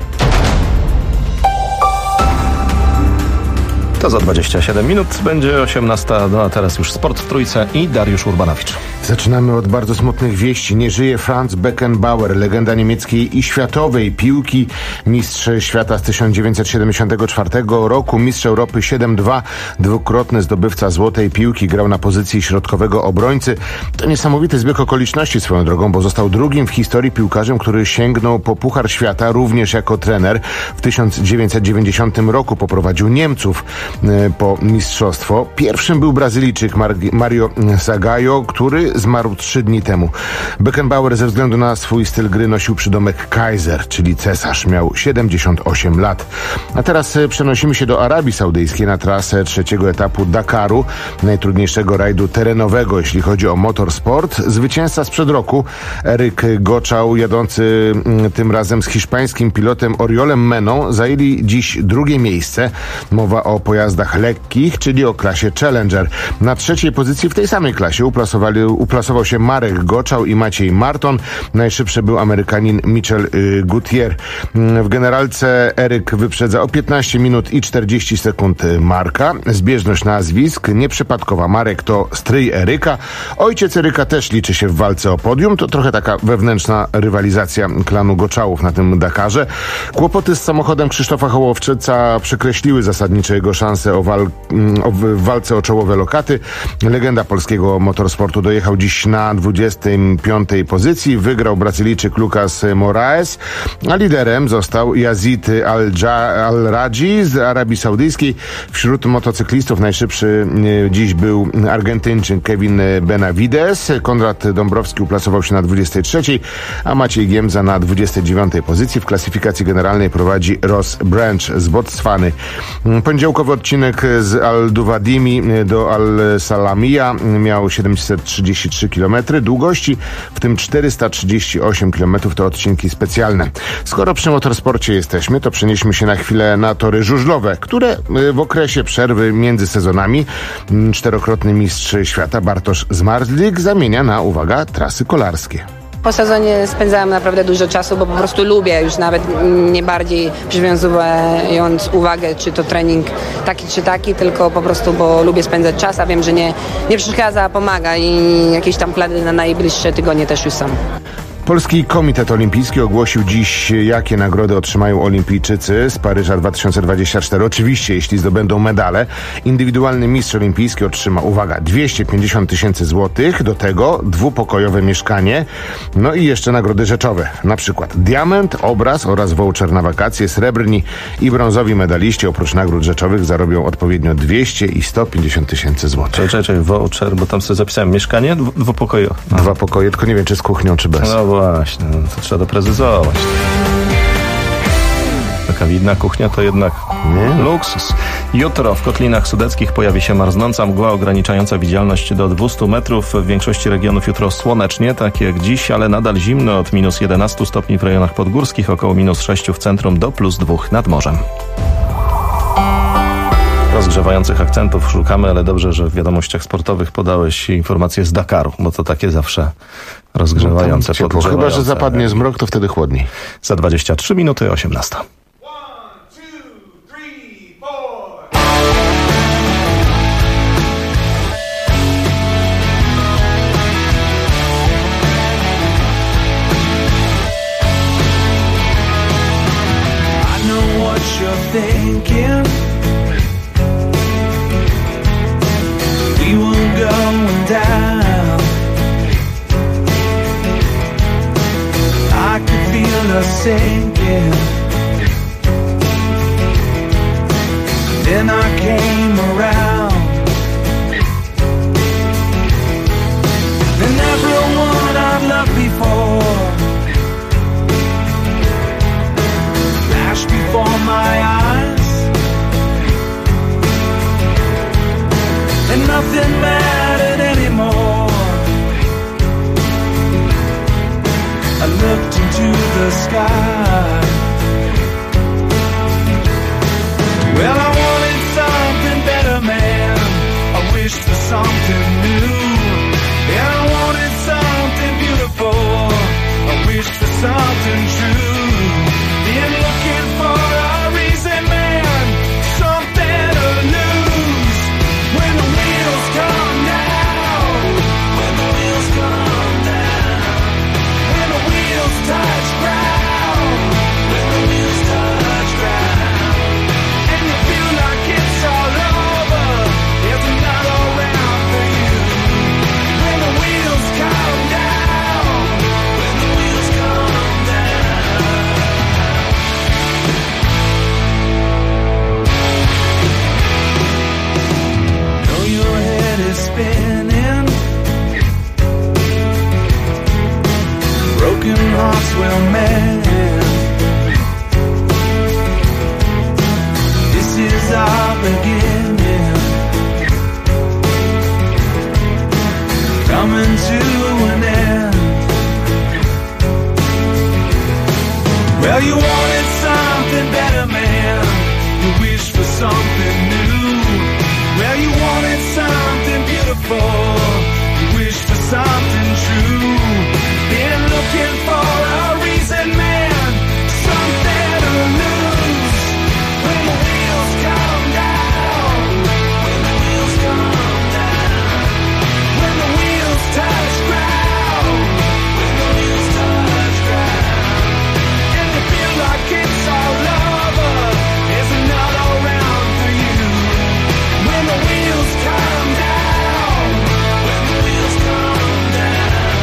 Speaker 4: To za 27 minut będzie 18:00, no a teraz już sport w Trójce i Dariusz Urbanowicz.
Speaker 2: Zaczynamy od bardzo smutnych wieści. Nie żyje Franz Beckenbauer, legenda niemieckiej i światowej piłki, mistrz świata z 1974 roku, mistrz Europy 7-2, dwukrotny zdobywca złotej piłki, grał na pozycji środkowego obrońcy. To niesamowity zbieg okoliczności swoją drogą, bo został drugim w historii piłkarzem, który sięgnął po Puchar Świata, również jako trener. W 1990 roku poprowadził Niemców
Speaker 9: po mistrzostwo. Pierwszym był Brazylijczyk Mario Zagallo, który zmarł 3 dni temu. Beckenbauer ze względu na swój styl gry nosił przydomek Kaiser, czyli cesarz. Miał 78 lat. A teraz przenosimy się do Arabii Saudyjskiej na trasę 3. etapu Dakaru, najtrudniejszego rajdu terenowego, jeśli chodzi o motorsport. Zwycięzca sprzed roku, Eryk Goczał, jadący tym razem z hiszpańskim pilotem Oriolem Meną, zajęli dziś 2. miejsce. Mowa o pojazdach lekkich, czyli o klasie Challenger. Na 3. pozycji w tej samej klasie uplasował się Marek Goczał i Maciej Marton. Najszybszy był Amerykanin Michel Gutier. W generalce Eryk wyprzedza o 15 minut i 40 sekund Marka. Zbieżność nazwisk nieprzypadkowa. Marek to stryj Eryka. Ojciec Eryka też liczy się w walce o podium. To trochę taka wewnętrzna rywalizacja klanu Goczałów na tym Dakarze. Kłopoty z samochodem Krzysztofa Hołowczyca przekreśliły zasadnicze jego szanse w walce o czołowe lokaty. Legenda polskiego motorsportu dojechał dziś na 25. pozycji. Wygrał Brazylijczyk Lucas Moraes, a liderem został Yazid Al-Raji z Arabii Saudyjskiej. Wśród motocyklistów najszybszy dziś był Argentyńczyk Kevin Benavides. Konrad Dąbrowski uplasował się na 23, a Maciej Giemza na 29. pozycji. W klasyfikacji generalnej prowadzi Ross Branch z Botswany. Poniedziałkowy odcinek z Al-Duwadimi do Al-Salamia miał 733 km długości, w tym 438 km to odcinki specjalne. Skoro przy motorsporcie jesteśmy, to przenieśmy się na chwilę na tory żużlowe, które w okresie przerwy między sezonami 4-krotny mistrz świata Bartosz Zmarzlik zamienia na, uwaga, trasy kolarskie.
Speaker 10: Po sezonie spędzałam naprawdę dużo czasu, bo po prostu lubię, już nawet nie bardziej przywiązując uwagę, czy to trening taki czy taki, tylko po prostu, bo lubię spędzać czas, a wiem, że nie przeszkadza, a pomaga i jakieś tam plany na najbliższe tygodnie też już są.
Speaker 9: Polski Komitet Olimpijski ogłosił dziś, jakie nagrody otrzymają olimpijczycy z Paryża 2024. Oczywiście, jeśli zdobędą medale. Indywidualny mistrz olimpijski otrzyma, uwaga, 250 000 złotych, do tego 2-pokojowe mieszkanie, no i jeszcze nagrody rzeczowe, na przykład diament, obraz oraz voucher na wakacje. Srebrni i brązowi medaliści oprócz nagród rzeczowych zarobią odpowiednio 200 i 150 000 złotych.
Speaker 4: Czekaj, voucher, bo tam sobie zapisałem mieszkanie 2-pokojowe.
Speaker 9: 2 pokoje, tylko nie wiem, czy z kuchnią, czy bez.
Speaker 4: No właśnie, to trzeba doprecyzować. Taka widna kuchnia to jednak luksus. Jutro w Kotlinach Sudeckich pojawi się marznąca mgła ograniczająca widzialność do 200 metrów. W większości regionów jutro słonecznie, tak jak dziś, ale nadal zimno, od minus 11 stopni w rejonach podgórskich, około minus 6 w centrum, do plus 2 nad morzem. Rozgrzewających akcentów szukamy, ale dobrze, że w wiadomościach sportowych podałeś informacje z Dakaru, bo to takie zawsze rozgrzewające, podgrzewające.
Speaker 9: Chyba że zapadnie zmrok, to wtedy chłodniej.
Speaker 4: Za 23 minuty 18.
Speaker 24: We will go down. I could feel us sinking. Then I came around. And everyone I've loved before flashed before my eyes. And nothing mattered anymore. I looked into the sky. Well, I wanted something better, man. I wished for something new. And I wanted something beautiful. I wished for something true. Been looking for a reason, man. Something to lose. When the wheels come down. When the wheels come down. When the wheels touch ground. When the wheels touch ground. And you feel spinning. Broken hearts will mend. This is our beginning, coming to an end. Well, you wanted something better, man. You wished for something new. Well, you wanted something beautiful. You wished for something true. Been looking for a reason, man. Something to lose. When the wheels come down. When the wheels come down. When the wheels touch ground. When the wheels touch ground. And you feel like it's all over. There's another round for you. When the wheels come down. When the wheels come down.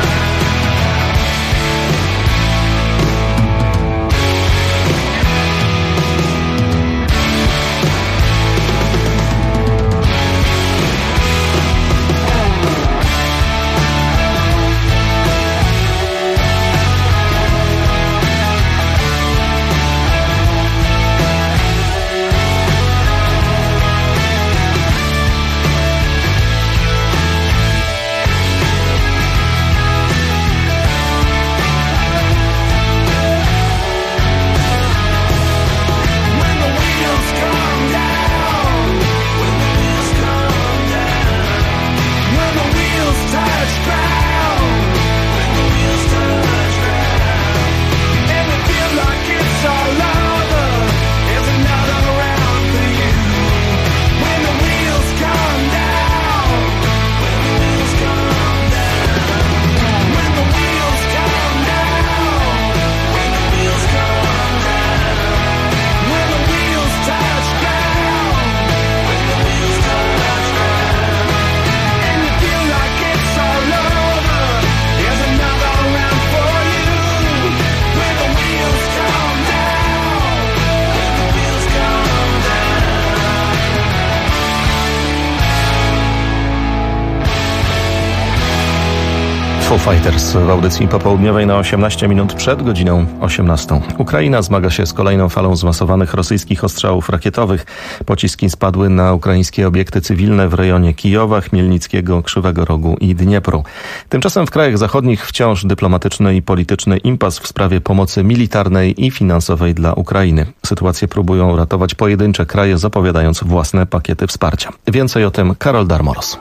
Speaker 4: Foo Fighters w audycji popołudniowej na 18 minut przed godziną 18. Ukraina zmaga się z kolejną falą zmasowanych rosyjskich ostrzałów rakietowych. Pociski spadły na ukraińskie obiekty cywilne w rejonie Kijowa, Chmielnickiego, Krzywego Rogu i Dniepru. Tymczasem w krajach zachodnich wciąż dyplomatyczny i polityczny impas w sprawie pomocy militarnej i finansowej dla Ukrainy. Sytuację próbują ratować pojedyncze kraje, zapowiadając własne pakiety wsparcia. Więcej o tym Karol Darmoros.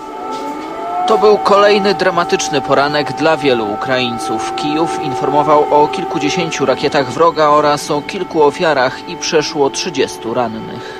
Speaker 11: To był kolejny dramatyczny poranek dla wielu Ukraińców. Kijów informował o kilkudziesięciu rakietach wroga oraz o kilku ofiarach i przeszło 30 rannych.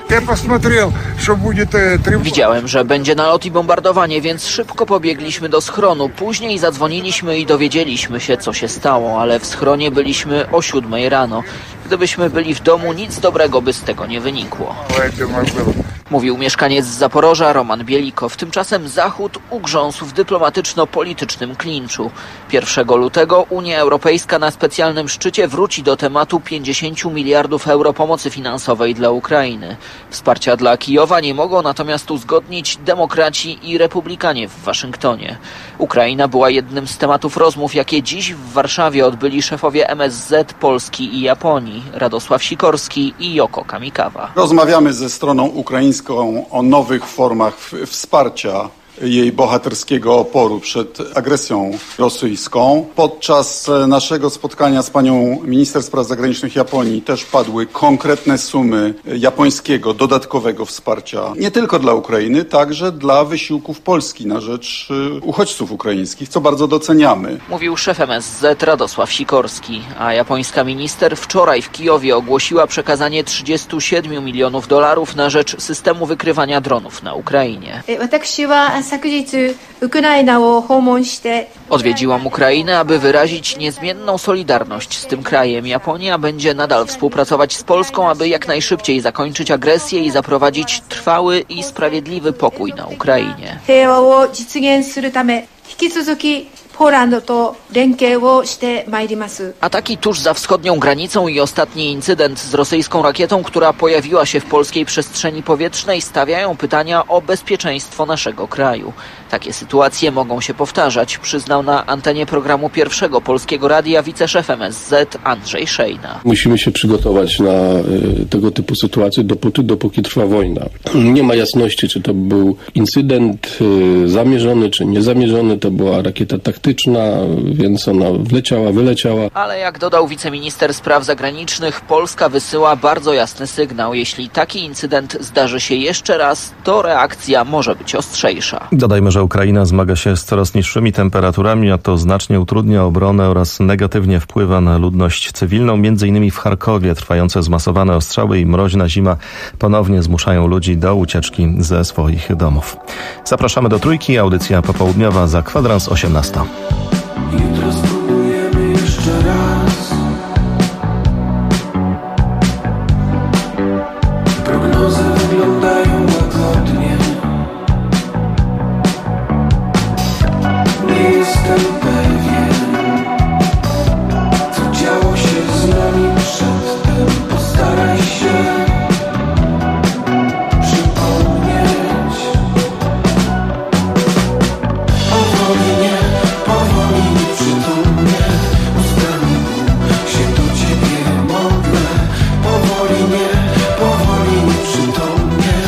Speaker 11: Widziałem, że będzie nalot i bombardowanie, więc szybko pobiegliśmy do schronu. Później zadzwoniliśmy i dowiedzieliśmy się, co się stało, ale w schronie byliśmy o 7 rano. Gdybyśmy byli w domu, nic dobrego by z tego nie wynikło. Mówił mieszkaniec z Zaporoża Roman Bielikow. Tymczasem Zachód ugrzązł w dyplomatyczno-politycznym klinczu. 1 lutego Unia Europejska na specjalnym szczycie wróci do tematu 50 miliardów euro pomocy finansowej dla Ukrainy. Wsparcia dla Kijowa nie mogą natomiast uzgodnić demokraci i republikanie w Waszyngtonie. Ukraina była jednym z tematów rozmów, jakie dziś w Warszawie odbyli szefowie MSZ Polski i Japonii, Radosław Sikorski i Yoko Kamikawa.
Speaker 12: Rozmawiamy ze stroną ukraińską o nowych formach wsparcia jej bohaterskiego oporu przed agresją rosyjską. Podczas naszego spotkania z panią minister spraw zagranicznych Japonii też padły konkretne sumy japońskiego, dodatkowego wsparcia nie tylko dla Ukrainy, także dla wysiłków Polski na rzecz uchodźców ukraińskich, co bardzo doceniamy.
Speaker 11: Mówił szef MSZ Radosław Sikorski, a japońska minister wczoraj w Kijowie ogłosiła przekazanie $37 milionów na rzecz systemu wykrywania dronów na Ukrainie. Odwiedziłam Ukrainę, aby wyrazić niezmienną solidarność z tym krajem. Japonia będzie nadal współpracować z Polską, aby jak najszybciej zakończyć agresję i zaprowadzić trwały i sprawiedliwy pokój na Ukrainie. Ataki tuż za wschodnią granicą i ostatni incydent z rosyjską rakietą, która pojawiła się w polskiej przestrzeni powietrznej, stawiają pytania o bezpieczeństwo naszego kraju. Takie sytuacje mogą się powtarzać, przyznał na antenie programu Pierwszego Polskiego Radia wiceszef MSZ Andrzej Szejna.
Speaker 13: Musimy się przygotować na tego typu sytuacje dopóki trwa wojna. Nie ma jasności, czy to był incydent zamierzony, czy niezamierzony. To była rakieta taktyczna, więc ona wyleciała.
Speaker 11: Ale jak dodał wiceminister spraw zagranicznych, Polska wysyła bardzo jasny sygnał. Jeśli taki incydent zdarzy się jeszcze raz, to reakcja może być ostrzejsza.
Speaker 4: Dodajmy, że Ukraina zmaga się z coraz niższymi temperaturami, a to znacznie utrudnia obronę oraz negatywnie wpływa na ludność cywilną. M.in. w Charkowie trwające zmasowane ostrzały i mroźna zima ponownie zmuszają ludzi do ucieczki ze swoich domów. Zapraszamy do Trójki, audycja popołudniowa za kwadrans 18.
Speaker 24: Jutro spróbujemy jeszcze raz. Prognozy wyglądają łagodnie. Nie jestem pewien, co działo się z nami przedtem. Postaraj się przypomnieć. Powoli, nieprzytomnie, ustami się do ciebie modlę. Powoli, nieprzytomnie.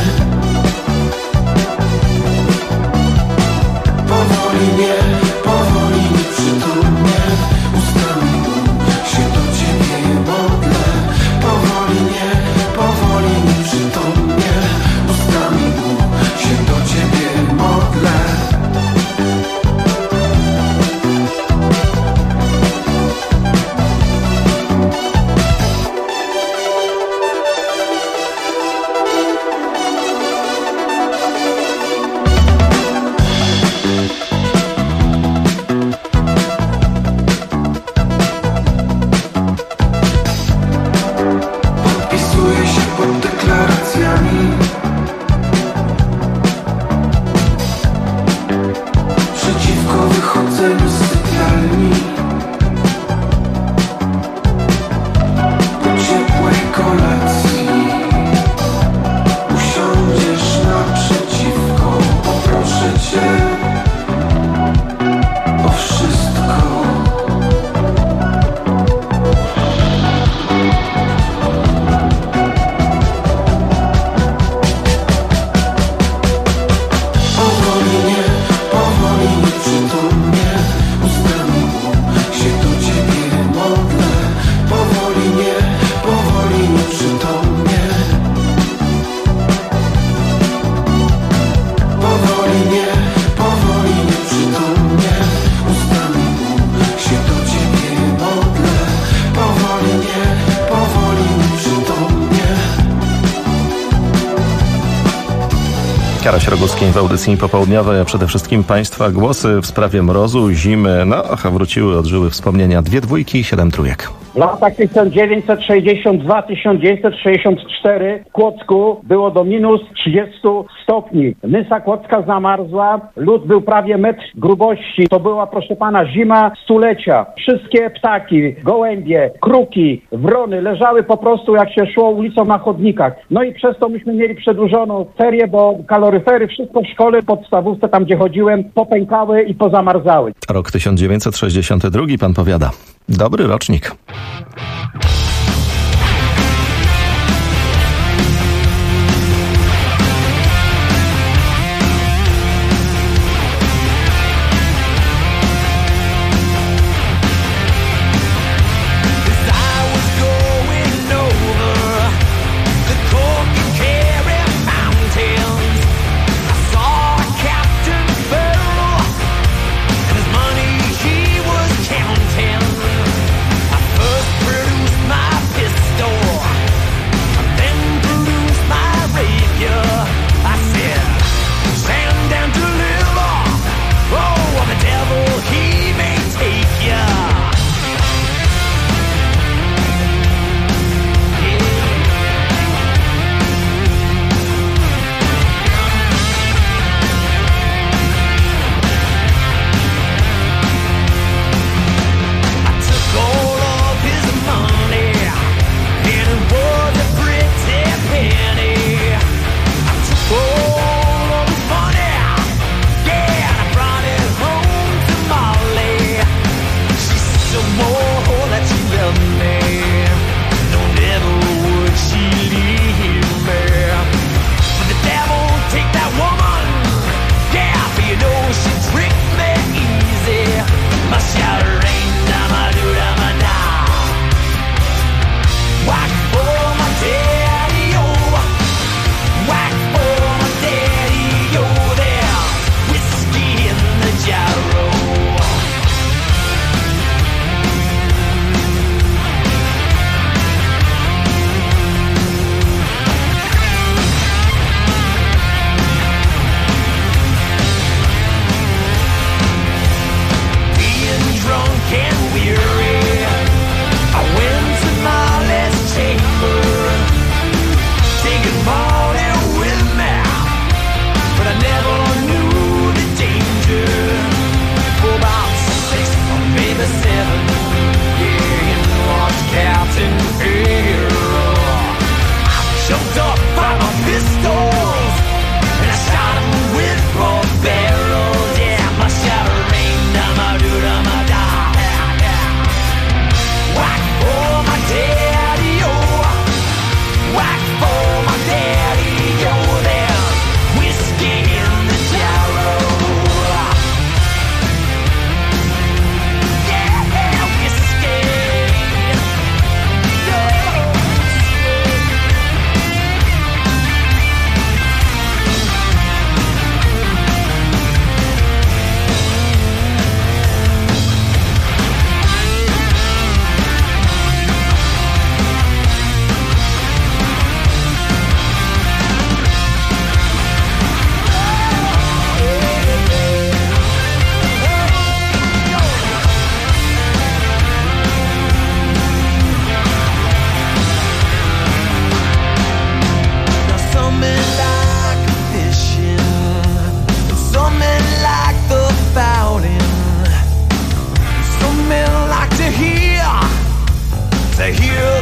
Speaker 24: Powoli, nieprzytomnie, ustami się do ciebie modlę. Powoli, nieprzytomnie, ustami się do ciebie modlę. Podpisuję się pod deklaracjami. Przeciwko wychodzeniu z sypialni. Po ciepłej kolacji usiądziesz naprzeciwko. Poproszę cię o wszystko. Powoli, nieprzytomnie, ustami się do ciebie modlę. Powoli, nieprzytomnie. Powoli, nieprzytomnie, ustami się do ciebie modlę. Powoli, nieprzytomnie.
Speaker 4: Karaś Rogucki w audycji popołudniowej, a przede wszystkim Państwa głosy w sprawie mrozu, zimy. Wróciły, odżyły wspomnienia 2 dwójki i 7 trójek.
Speaker 14: W latach 1962-1964 w Kłodzku było do minus 30 stopni. Nysa Kłodzka zamarzła, lód był prawie metr grubości. To była, proszę pana, zima stulecia. Wszystkie ptaki, gołębie, kruki, wrony leżały po prostu jak się szło ulicą na chodnikach. No i przez to myśmy mieli przedłużoną ferię, bo kaloryfery, wszystko w szkole, podstawówce, tam gdzie chodziłem, popękały i pozamarzały.
Speaker 4: Rok 1962, pan powiada. Dobry rocznik.
Speaker 24: My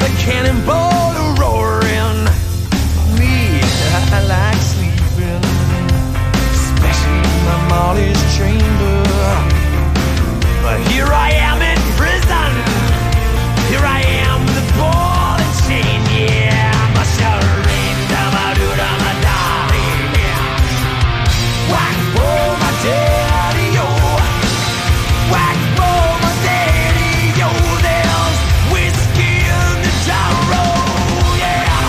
Speaker 24: the cannonball roaring. Me, I like sleeping, especially in my Molly's chamber. But here I am in prison. Here I am, the ball and chain, yeah. My shouldering, da-ma-do-da-ma-da, yeah. Whack for my daddy, yo. Whack for my daddy, yo. There's whiskey in the gyro, yeah.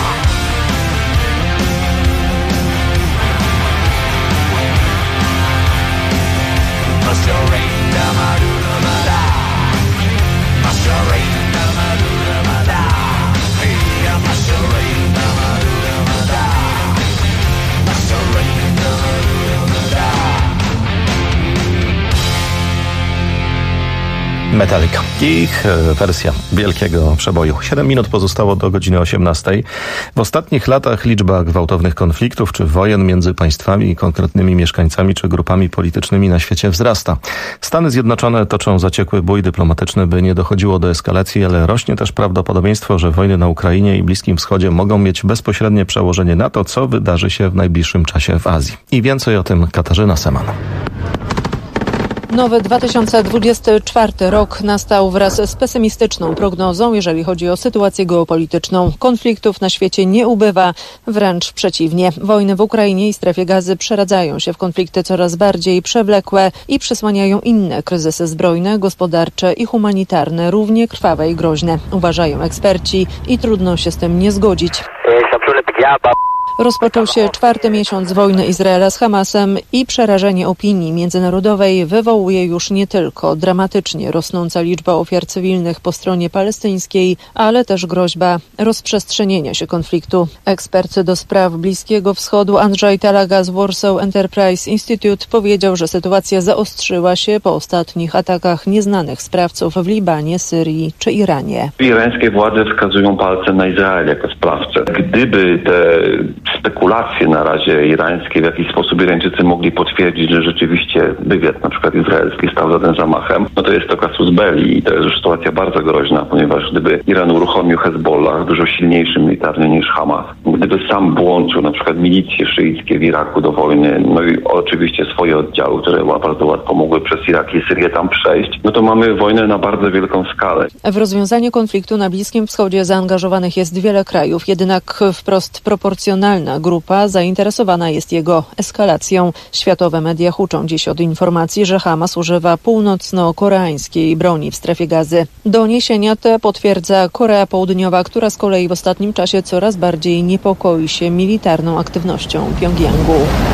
Speaker 24: My shouldering, da-ma-do-da-ma-da. My shouldering, da-ma-do-da-ma-da. Yeah, my shouldering, da-ma-do-da-ma-da. My shouldering, da-ma-do-da-ma-da.
Speaker 4: Metallica. Ich wersja wielkiego przeboju. 7 minut pozostało do godziny 18. W ostatnich latach liczba gwałtownych konfliktów czy wojen między państwami, konkretnymi mieszkańcami czy grupami politycznymi na świecie wzrasta. Stany Zjednoczone toczą zaciekły bój dyplomatyczny, by nie dochodziło do eskalacji, ale rośnie też prawdopodobieństwo, że wojny na Ukrainie i Bliskim Wschodzie mogą mieć bezpośrednie przełożenie na to, co wydarzy się w najbliższym czasie w Azji. I więcej o tym Katarzyna Seman.
Speaker 15: Nowy 2024 rok nastał wraz z pesymistyczną prognozą, jeżeli chodzi o sytuację geopolityczną. Konfliktów na świecie nie ubywa, wręcz przeciwnie. Wojny w Ukrainie i strefie Gazy przeradzają się w konflikty coraz bardziej przewlekłe i przysłaniają inne kryzysy zbrojne, gospodarcze i humanitarne, równie krwawe i groźne, uważają eksperci i trudno się z tym nie zgodzić. Rozpoczął się 4. miesiąc wojny Izraela z Hamasem i przerażenie opinii międzynarodowej wywołuje już nie tylko dramatycznie rosnąca liczba ofiar cywilnych po stronie palestyńskiej, ale też groźba rozprzestrzenienia się konfliktu. Ekspert do spraw Bliskiego Wschodu Andrzej Talaga z Warsaw Enterprise Institute powiedział, że sytuacja zaostrzyła się po ostatnich atakach nieznanych sprawców w Libanie, Syrii czy Iranie.
Speaker 16: Irańskie władze wskazują palcem na Izrael jako sprawcę. Gdyby te spekulacje na razie irańskie w jakiś sposób Irańczycy mogli potwierdzić, że rzeczywiście wywiad na przykład izraelski stał za tym zamachem, no to jest to casus belli i to jest już sytuacja bardzo groźna, ponieważ gdyby Iran uruchomił Hezbollah, dużo silniejszy militarnie niż Hamas, gdyby sam włączył na przykład milicje szyickie w Iraku do wojny, no i oczywiście swoje oddziały, które bardzo łatwo mogły przez Irak i Syrię tam przejść, no to mamy wojnę na bardzo wielką skalę.
Speaker 15: W rozwiązanie konfliktu na Bliskim Wschodzie zaangażowanych jest wiele krajów, jednak wprost proporcjonalna grupa zainteresowana jest jego eskalacją. Światowe media huczą dziś od informacji, że Hamas używa północno-koreańskiej broni w strefie Gazy. Doniesienia te potwierdza Korea Południowa, która z kolei w ostatnim czasie coraz bardziej niepokoi się militarną aktywnością Pjongjangu.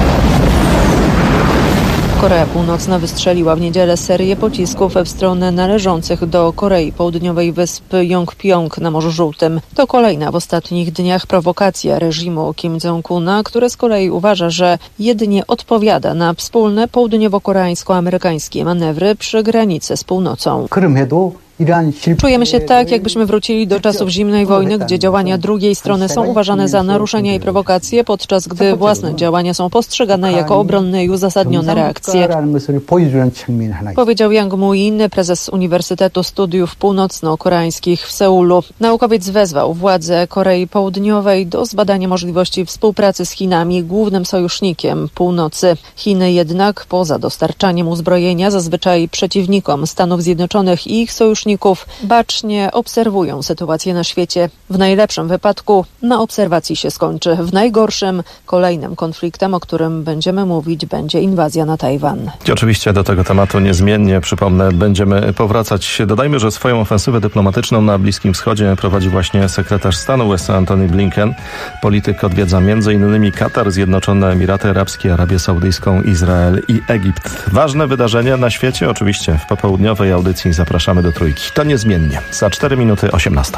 Speaker 15: Korea Północna wystrzeliła w niedzielę serię pocisków w stronę należących do Korei Południowej wysp Jongpyong na Morzu Żółtym. To kolejna w ostatnich dniach prowokacja reżimu Kim Jong-una, który z kolei uważa, że jedynie odpowiada na wspólne południowo-koreańsko-amerykańskie manewry przy granicy z północą. Czujemy się tak, jakbyśmy wrócili do czasów zimnej wojny, gdzie działania drugiej strony są uważane za naruszenia i prowokacje, podczas gdy własne działania są postrzegane jako obronne i uzasadnione reakcje. Powiedział Yang Mu-in, prezes Uniwersytetu Studiów Północno-Koreańskich w Seulu. Naukowiec wezwał władze Korei Południowej do zbadania możliwości współpracy z Chinami, głównym sojusznikiem północy. Chiny jednak poza dostarczaniem uzbrojenia zazwyczaj przeciwnikom Stanów Zjednoczonych i ich sojuszników bacznie obserwują sytuację na świecie. W najlepszym wypadku na obserwacji się skończy. W najgorszym kolejnym konfliktem, o którym będziemy mówić, będzie inwazja na Tajwan.
Speaker 4: I oczywiście do tego tematu niezmiennie, przypomnę, będziemy powracać. Dodajmy, że swoją ofensywę dyplomatyczną na Bliskim Wschodzie prowadzi właśnie sekretarz stanu USA Antony Blinken. Polityk odwiedza m.in. Katar, Zjednoczone Emiraty Arabskie, Arabię Saudyjską, Izrael i Egipt. Ważne wydarzenia na świecie, oczywiście w popołudniowej audycji zapraszamy do Trójki. To niezmiennie. Za 4 minuty 18.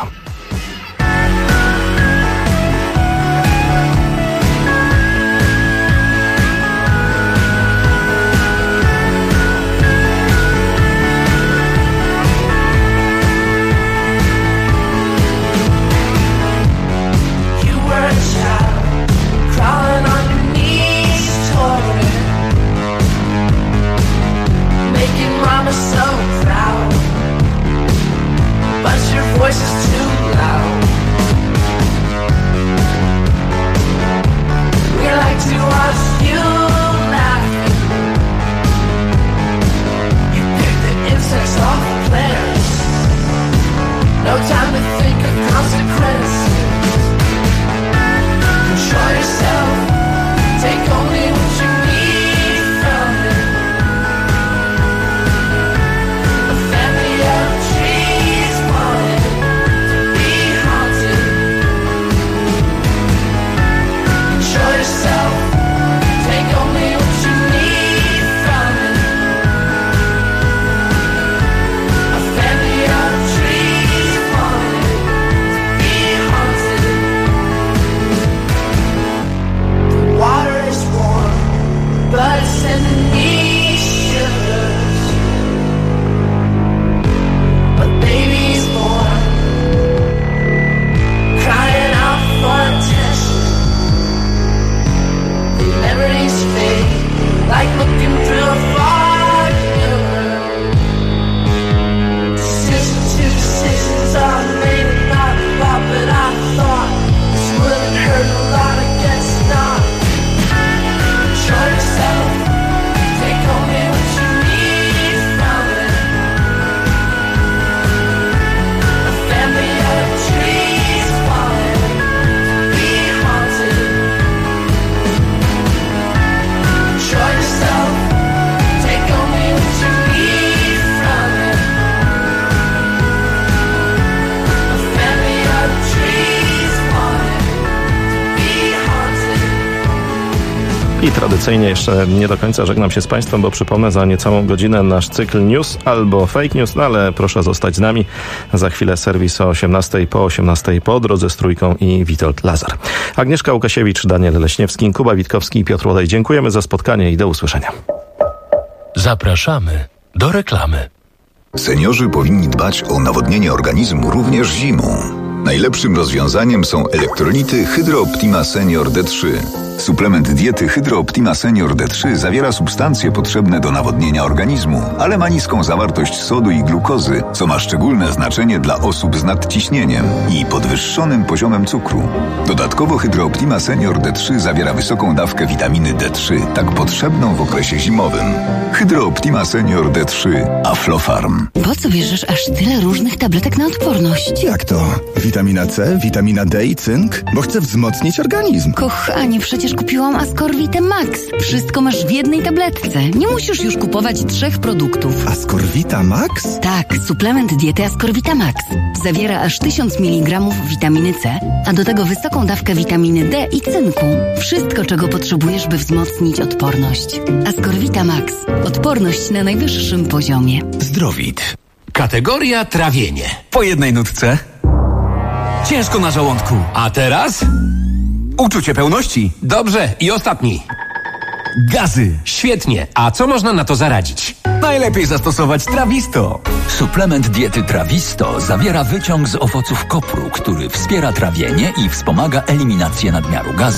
Speaker 24: Voices too
Speaker 4: I tradycyjnie jeszcze nie do końca żegnam się z Państwem, bo przypomnę za niecałą godzinę nasz cykl news albo fake news, no ale proszę zostać z nami. Za chwilę serwis o 18:00, po 18:00 po drodze z Trójką i Witold Lazar. Agnieszka Łukasiewicz, Daniel Leśniewski, Kuba Witkowski i Piotr Łodej. Dziękujemy za spotkanie i do usłyszenia.
Speaker 3: Zapraszamy do reklamy.
Speaker 27: Seniorzy powinni dbać o nawodnienie organizmu również zimą. Najlepszym rozwiązaniem są elektrolity Hydro Optima Senior D3. Suplement diety Hydro Optima Senior D3 zawiera substancje potrzebne do nawodnienia organizmu, ale ma niską zawartość sodu i glukozy, co ma szczególne znaczenie dla osób z nadciśnieniem i podwyższonym poziomem cukru. Dodatkowo Hydro Optima Senior D3 zawiera wysoką dawkę witaminy D3, tak potrzebną w okresie zimowym. Hydro Optima Senior D3 Aflofarm.
Speaker 1: Po co bierzesz aż tyle różnych tabletek na odporność?
Speaker 17: Jak to? Witamina C, witamina D i cynk? Bo chcę wzmocnić organizm.
Speaker 1: Kochanie, przecież kupiłam Ascorvite Max. Wszystko masz w jednej tabletce. Nie musisz już kupować 3 produktów.
Speaker 17: Ascorvita Max?
Speaker 1: Tak, suplement diety Ascorvita Max. Zawiera aż 1000 mg witaminy C, a do tego wysoką dawkę witaminy D i cynku. Wszystko, czego potrzebujesz, by wzmocnić odporność. Ascorvita Max. Odporność na najwyższym poziomie.
Speaker 18: Zdrowit. Kategoria trawienie. Po jednej nutce. Ciężko na żołądku. A teraz? Uczucie pełności. Dobrze. I ostatni. Gazy. Świetnie. A co można na to zaradzić? Najlepiej zastosować Trawisto.
Speaker 27: Suplement diety Trawisto zawiera wyciąg z owoców kopru, który wspiera trawienie i wspomaga eliminację nadmiaru gazu.